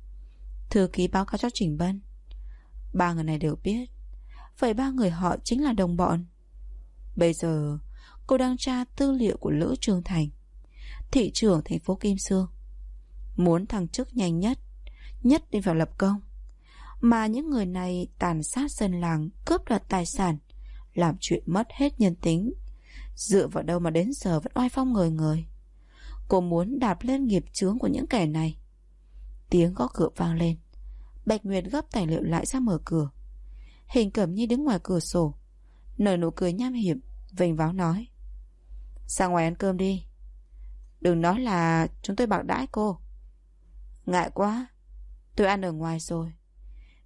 ký báo cáo cho Trình Bân. Ba người này đều biết. Vậy ba người họ chính là đồng bọn. Bây giờ cô đang tra tư liệu của Lữ Trương Thành, thị trưởng thành phố Kim Sương. Muốn thăng chức nhanh nhất định phải lập công. Mà những người này tàn sát dân làng, cướp đoạt tài sản, làm chuyện mất hết nhân tính. Dựa vào đâu mà đến giờ vẫn oai phong ngời ngời. Cô muốn đạp lên nghiệp chướng của những kẻ này. Tiếng gõ cửa vang lên. Bạch Nguyệt gấp tài liệu lại ra mở cửa. Hình Cẩm Nhi đứng ngoài cửa sổ, nở nụ cười nham hiểm, vênh váo nói: ra ngoài ăn cơm đi. Đừng nói là chúng tôi bạc đãi cô. Ngại quá, tôi ăn ở ngoài rồi.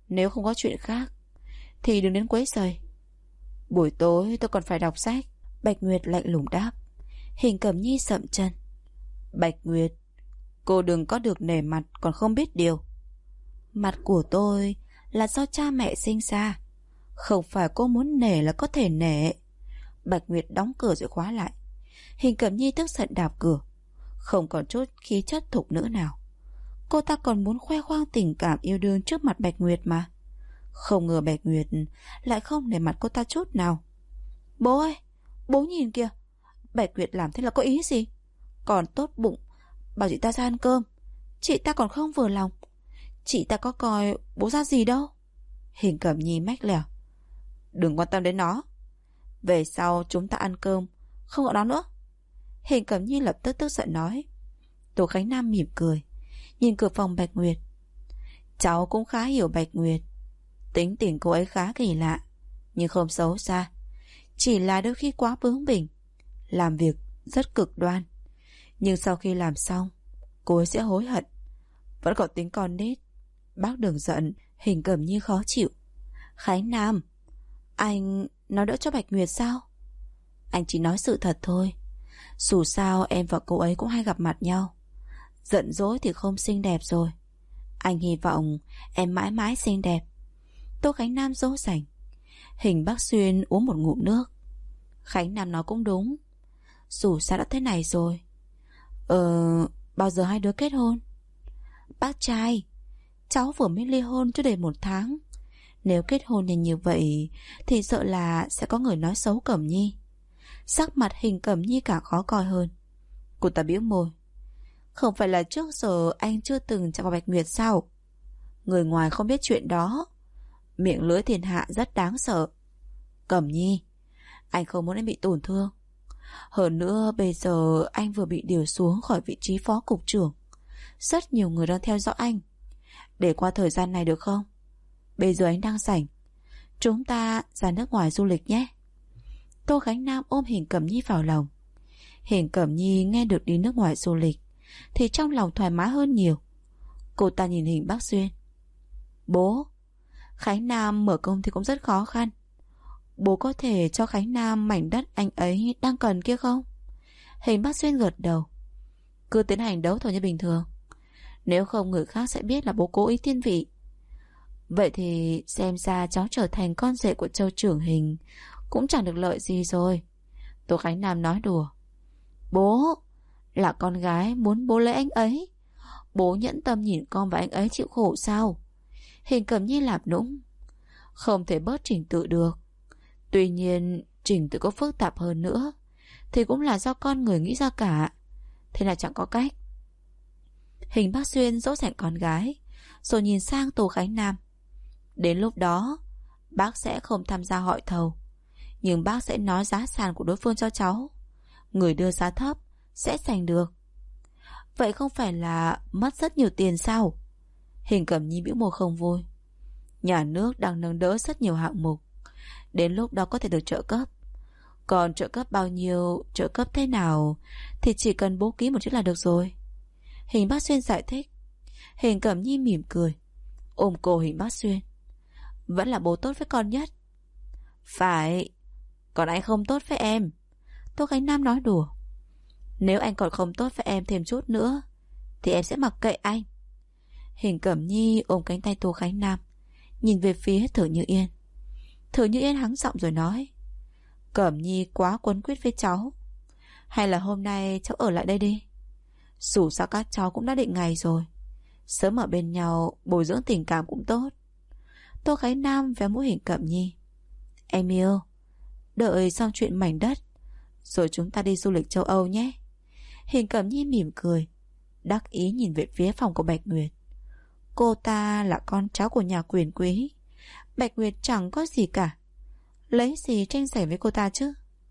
Nếu không có chuyện khác thì đừng đến quấy rầy. Buổi tối tôi còn phải đọc sách. Bạch Nguyệt lạnh lùng đáp. Hình Cẩm Nhi sậm chân. Bạch Nguyệt, cô đừng có được nể mặt còn không biết điều. Mặt của tôi là do cha mẹ sinh ra, không phải cô muốn nể là có thể nể. Bạch Nguyệt đóng cửa rồi khóa lại. Hình Cẩm Nhi tức giận đạp cửa, không còn chút khí chất thục nữ nào. Cô ta còn muốn khoe khoang tình cảm yêu đương trước mặt Bạch Nguyệt mà. Không ngờ Bạch Nguyệt lại không nể mặt cô ta chút nào. Bố ơi, bố nhìn kìa, Bạch Nguyệt làm thế là có ý gì? Còn tốt bụng bảo chị ta ra ăn cơm, chị ta còn không vừa lòng. Chị ta có coi bố ra gì đâu. Hình Cẩm Nhi mách lẻo. Đừng quan tâm đến nó, về sau chúng ta ăn cơm không gọi nó nữa. Hình Cẩm Nhi lập tức tức giận nói. Tô Khánh Nam mỉm cười, nhìn cửa phòng Bạch Nguyệt. Cháu cũng khá hiểu Bạch Nguyệt. Tính tình cô ấy khá kỳ lạ, nhưng không xấu xa. Chỉ là đôi khi quá bướng bỉnh, làm việc rất cực đoan. Nhưng sau khi làm xong, cô ấy sẽ hối hận. Vẫn còn tính con nít. Bác đừng giận. Hình Cẩm Nhi khó chịu. Khánh Nam, anh nói đỡ cho Bạch Nguyệt sao? Anh chỉ nói sự thật thôi. Dù sao em và cô ấy cũng hay gặp mặt nhau. Giận dỗi thì không xinh đẹp rồi. Anh hy vọng em mãi mãi xinh đẹp. Tô Khánh Nam dỗ dành. Hình Bác Xuyên uống một ngụm nước. Khánh Nam nói cũng đúng. Dù sao đã thế này rồi. Bao giờ hai đứa kết hôn? Bác trai, cháu vừa mới ly hôn chưa đầy 1 tháng. Nếu kết hôn nhanh như vậy thì sợ là sẽ có người nói xấu Cẩm Nhi. Sắc mặt Hình Cẩm Nhi càng khó coi hơn. Cô ta bĩu môi. Không phải là trước giờ anh chưa từng chạm vào Bạch Nguyệt sao? Người ngoài không biết chuyện đó. Miệng lưỡi thiên hạ rất đáng sợ. Cẩm Nhi, anh không muốn em bị tổn thương. Hơn nữa bây giờ anh vừa bị điều xuống khỏi vị trí phó cục trưởng. Rất nhiều người đang theo dõi anh. Để qua thời gian này được không? Bây giờ anh đang rảnh, chúng ta ra nước ngoài du lịch nhé. Tô Khánh Nam ôm Hình Cẩm Nhi vào lòng. Hình Cẩm Nhi nghe được đi nước ngoài du lịch thì trong lòng thoải mái hơn nhiều. Cô ta nhìn Hình Bác Xuyên. Bố, Khánh Nam mở công ty cũng rất khó khăn. Bố có thể cho Khánh Nam mảnh đất anh ấy đang cần kia không? Hình Bác Xuyên gật đầu. Cứ tiến hành đấu thầu như bình thường. Nếu không người khác sẽ biết là bố cố ý thiên vị. Vậy thì xem ra cháu trở thành con rể của Châu trưởng Hình cũng chẳng được lợi gì rồi. Tô Khánh Nam nói đùa. Bố là con gái muốn bố lấy anh ấy. Bố nhẫn tâm nhìn con và anh ấy chịu khổ sao? Hình Cẩm Nhi làm nũng. Không thể bớt trình tự được. Tuy nhiên trình tự có phức tạp hơn nữa thì cũng là do con người nghĩ ra cả. Thế là chẳng có cách. Hình Bác Xuyên dỗ dành con gái rồi nhìn sang Tô Khánh Nam. Đến lúc đó bác sẽ không tham gia hỏi thầu, nhưng bác sẽ nói giá sàn của đối phương cho cháu. Người đưa giá thấp sẽ giành được. Vậy không phải là mất rất nhiều tiền sao? Hình Cẩm Nhi bĩu môi không vui. Nhà nước đang nâng đỡ rất nhiều hạng mục, đến lúc đó có thể được trợ cấp. Còn trợ cấp bao nhiêu, trợ cấp thế nào thì chỉ cần bố ký một chút là được rồi. Hình Bác Xuyên giải thích. Hình Cẩm Nhi mỉm cười, ôm cổ Hình Bác Xuyên. Vẫn là bố tốt với con nhất. Phải, còn anh không tốt với em. Tô Khánh Nam nói đùa. Nếu anh còn không tốt với em thêm chút nữa thì em sẽ mặc kệ anh. Hình Cẩm Nhi ôm cánh tay Tô Khánh Nam, nhìn về phía Thử Như Yên. Thử Như Yên hắng giọng rồi nói. Cẩm Nhi quá quấn quýt với cháu. Hay là hôm nay cháu ở lại đây đi. Dù sao các cháu cũng đã định ngày rồi, sớm ở bên nhau bồi dưỡng tình cảm cũng tốt. Tô Khánh Nam véo mũi Hình Cẩm Nhi. Em yêu, đợi xong chuyện mảnh đất rồi chúng ta đi du lịch châu Âu nhé. Hình Cẩm Nhi mỉm cười, đắc ý nhìn về phía phòng của Bạch Nguyệt. Cô ta là con cháu của nhà quyền quý, Bạch Nguyệt chẳng có gì cả, lấy gì tranh giành với cô ta chứ.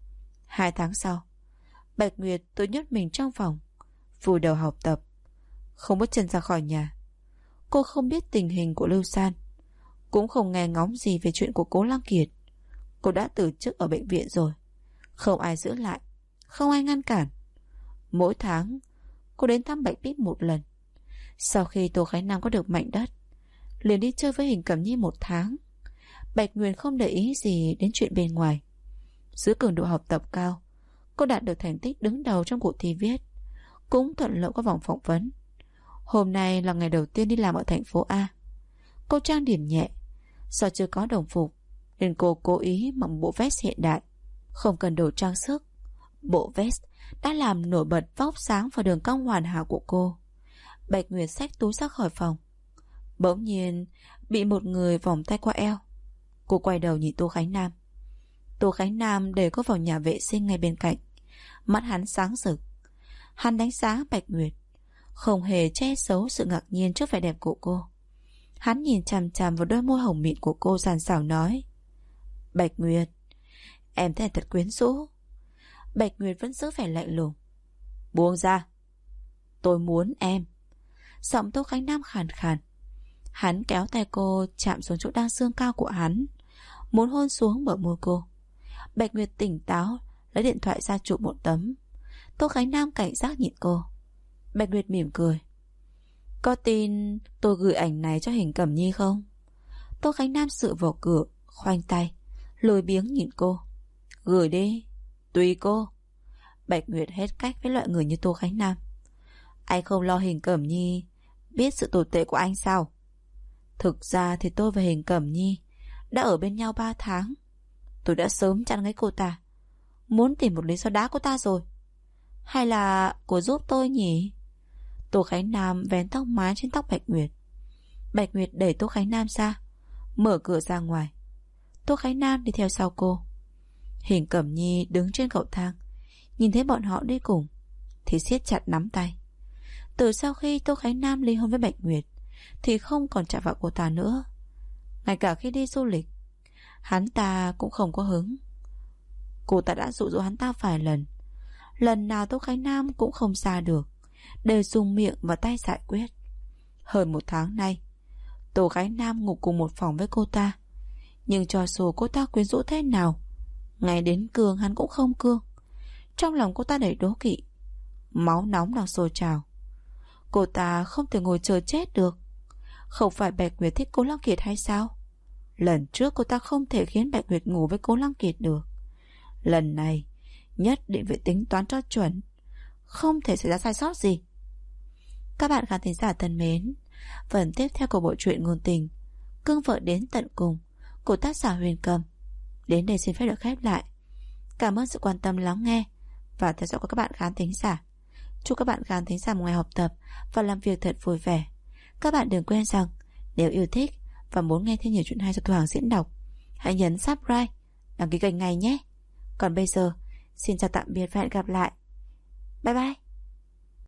2 tháng sau, Bạch Nguyệt tự nhốt mình trong phòng, vùi đầu học tập, không bước chân ra khỏi nhà. Cô không biết tình hình của Lưu San, cũng không nghe ngóng gì về chuyện của Cố Lăng Kiệt. Cô đã từ chức ở bệnh viện rồi, không ai giữ lại, không ai ngăn cản. Mỗi tháng cô đến thăm Bạch Bích 1 lần. Sau khi Tô Khánh Nam có được mảnh đất, liền đi chơi với Hình Cẩm Nhi 1 tháng. Bạch Nguyệt không để ý gì đến chuyện bên ngoài. Dưới cường độ học tập cao, cô đạt được thành tích đứng đầu trong cuộc thi viết, cũng thuận lợi qua vòng phỏng vấn. Hôm nay là ngày đầu tiên đi làm ở thành phố A. Cô trang điểm nhẹ. Do chưa có đồng phục nên cô cố ý mặc bộ vest hiện đại, không cần đồ trang sức. Bộ vest đã làm nổi bật vóc sáng và đường cong hoàn hảo của cô. Bạch Nguyệt xách túi ra khỏi phòng, bỗng nhiên bị một người vòng tay qua eo. Cô quay đầu nhìn Tô Khánh Nam. Tô Khánh Nam để cô vào nhà vệ sinh ngay bên cạnh. Mắt hắn sáng rực. Hắn đánh giá Bạch Nguyệt, không hề che giấu sự ngạc nhiên trước vẻ đẹp của cô. Hắn nhìn chằm chằm vào đôi môi hồng mịn của cô, sàn sảo nói: Bạch Nguyệt, em thấy thật quyến rũ. Bạch Nguyệt vẫn giữ vẻ lạnh lùng. Buông ra, tôi muốn em. Giọng Tô Khánh Nam khàn khàn. Hắn kéo tay cô chạm xuống chỗ đang xương cao của hắn, muốn hôn xuống bờ môi cô. Bạch Nguyệt tỉnh táo, lấy điện thoại ra chụp một tấm. Tô Khánh Nam cảnh giác nhìn cô. Bạch Nguyệt mỉm cười. Có tin tôi gửi ảnh này cho Hình Cẩm Nhi không? Tô Khánh Nam dựa vào cửa, khoanh tay, lười biếng nhìn cô. Gửi đi, tùy cô. Bạch Nguyệt hết cách với loại người như Tô Khánh Nam. Anh không lo Hình Cẩm Nhi biết sự tồi tệ của anh sao? Thực ra thì tôi và Hình Cẩm Nhi đã ở bên nhau 3 tháng. Tôi đã sớm chặn ngay cô ta, muốn tìm một lý do đá cô ta rồi. Hay là cô giúp tôi nhỉ? Tô Khánh Nam vén tóc mái trên tóc Bạch Nguyệt. Bạch Nguyệt đẩy Tô Khánh Nam ra, mở cửa ra ngoài. Tô Khánh Nam đi theo sau cô. Hình Cẩm Nhi đứng trên cầu thang, nhìn thấy bọn họ đi cùng thì siết chặt nắm tay. Từ sau khi Tô Khánh Nam ly hôn với Bạch Nguyệt thì không còn chạm vào cô ta nữa. Ngay cả khi đi du lịch, hắn ta cũng không có hứng. Cô ta đã dụ dỗ hắn ta vài lần. Lần nào Tô Khánh Nam cũng không ra được, đều dùng miệng và tay giải quyết. Hơn 1 tháng nay, Tô Khánh Nam ngủ cùng một phòng với cô ta. Nhưng cho dù cô ta quyến rũ thế nào, ngay đến cương hắn cũng không cương. Trong lòng cô ta đầy đố kỵ, máu nóng đang sôi trào. Cô ta không thể ngồi chờ chết được. Không phải Bạch Nguyệt thích Cố Lăng Kiệt hay sao? Lần trước cô ta không thể khiến Bạch Nguyệt ngủ với Cố Lăng Kiệt được. Lần này nhất định phải tính toán cho chuẩn, không thể xảy ra sai sót gì. Các bạn khán thính giả thân mến, phần tiếp theo của bộ truyện ngôn tình Cương Vợ Đến Tận Cùng của tác giả Huyền Cầm đến đây xin phép được khép lại. Cảm ơn sự quan tâm lắng nghe và theo dõi của các bạn khán thính giả. Chúc các bạn khán thính giả một ngày học tập và làm việc thật vui vẻ. Các bạn đừng quên rằng nếu yêu thích và muốn nghe thêm nhiều chuyện hay do Thu Hằng diễn đọc, hãy nhấn subscribe, đăng ký kênh ngay nhé. Còn bây giờ, xin chào tạm biệt và hẹn gặp lại. Bye bye.